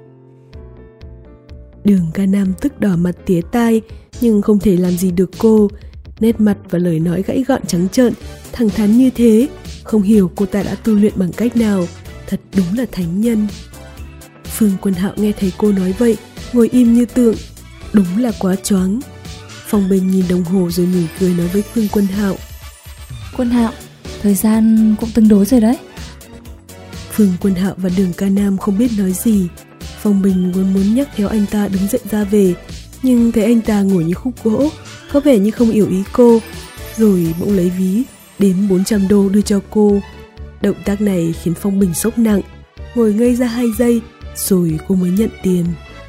Đường Ca Nam tức đỏ mặt tía tai, nhưng không thể làm gì được cô. Nét mặt và lời nói gãy gọn trắng trợn, thẳng thắn như thế. Không hiểu cô ta đã tu luyện bằng cách nào. Thật đúng là thánh nhân. Phương Quân Hạo nghe thấy cô nói vậy, ngồi im như tượng. Đúng là quá choáng. Phong Bình nhìn đồng hồ rồi mỉm cười nói với Phương Quân Hạo. Quân Hạo, thời gian cũng tương đối rồi đấy. Phương Quân Hạo và Đường Ca Nam không biết nói gì. Phong Bình vốn muốn nhắc theo anh ta đứng dậy ra về, nhưng thấy anh ta ngồi như khúc gỗ, có vẻ như không hiểu ý cô, rồi bỗng lấy ví đếm bốn trăm đô đưa cho cô. Động tác này khiến Phong Bình sốc nặng, ngồi ngây ra hai giây, rồi cô mới nhận tiền.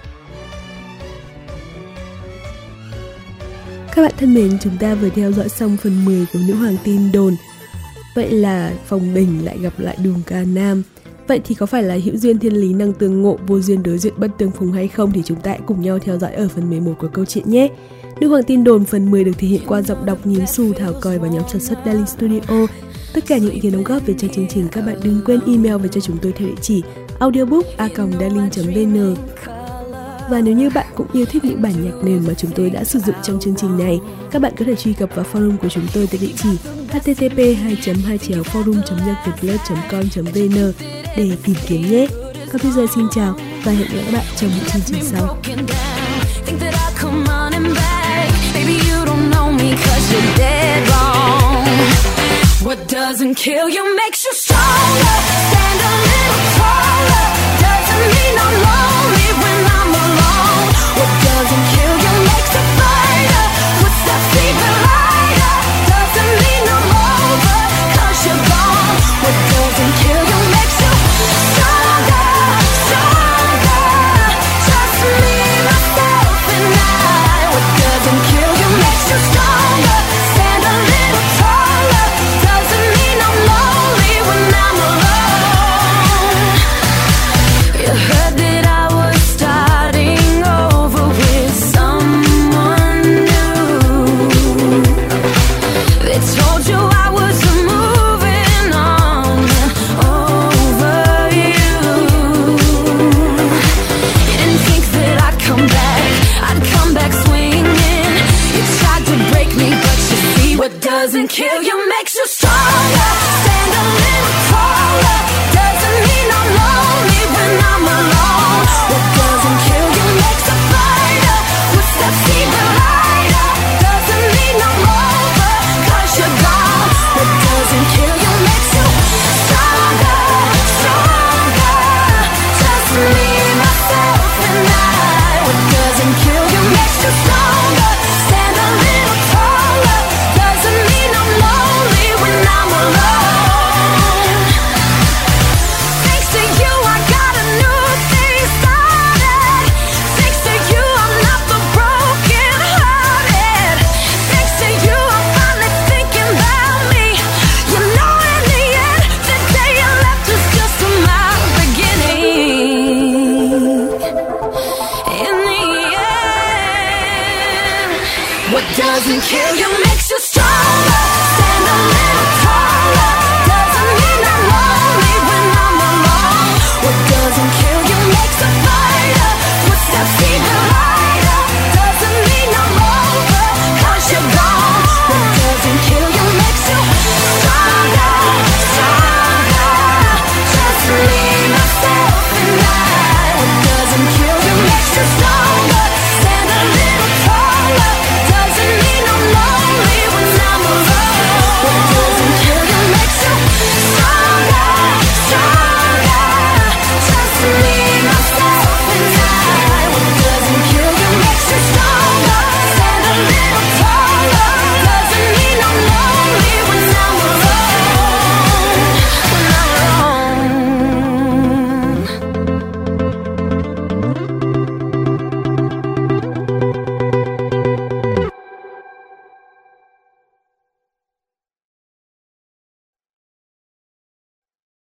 Các bạn thân mến, chúng ta vừa theo dõi xong phần mười của Nữ Hoàng Tin Đồn. Vậy là Phong Bình lại gặp lại Đường Ca Nam. Vậy thì có phải là hữu duyên thiên lý năng tương ngộ, vô duyên đối duyên bất tương phùng hay không, thì chúng ta hãy cùng nhau theo dõi ở phần mười một của câu chuyện nhé. Nữ Hoàng Tin Đồn phần mười được thể hiện qua giọng đọc Nhím Xù, Thảo Còi và nhóm sản xuất Darling Studio. Tất cả những tiền đóng góp về cho chương trình các bạn đừng quên email về cho chúng tôi theo địa chỉ audiobook a còng darling chấm vn. Và nếu như bạn cũng yêu thích những bản nhạc nền mà chúng tôi đã sử dụng trong chương trình này, các bạn có thể truy cập vào forum của chúng tôi tại địa chỉ h t t p hai chấm hai chéo forum chấm nhạc việt blog chấm com chấm vn để tìm kiếm nhé. Còn bây giờ xin chào và hẹn gặp lại các bạn trong những chương trình sau. What doesn't kill you makes you stronger. Stand a little taller. Doesn't mean I'm lonely when I'm alone. What doesn't kill you makes a fighter. What's that fever lighter? Doesn't mean I'm over, cause you're gone. What doesn't kill you makes you stronger, stronger. Just me, myself and I. What doesn't kill you makes you stronger. Stand a little taller. Doesn't mean I'm lonely when I'm alone. You heard that I was starting over with someone new. They told you I was moving on over you. You didn't think that I'd come back, I'd come back swinging. You tried to break me, but you see, what doesn't kill you makes you stronger.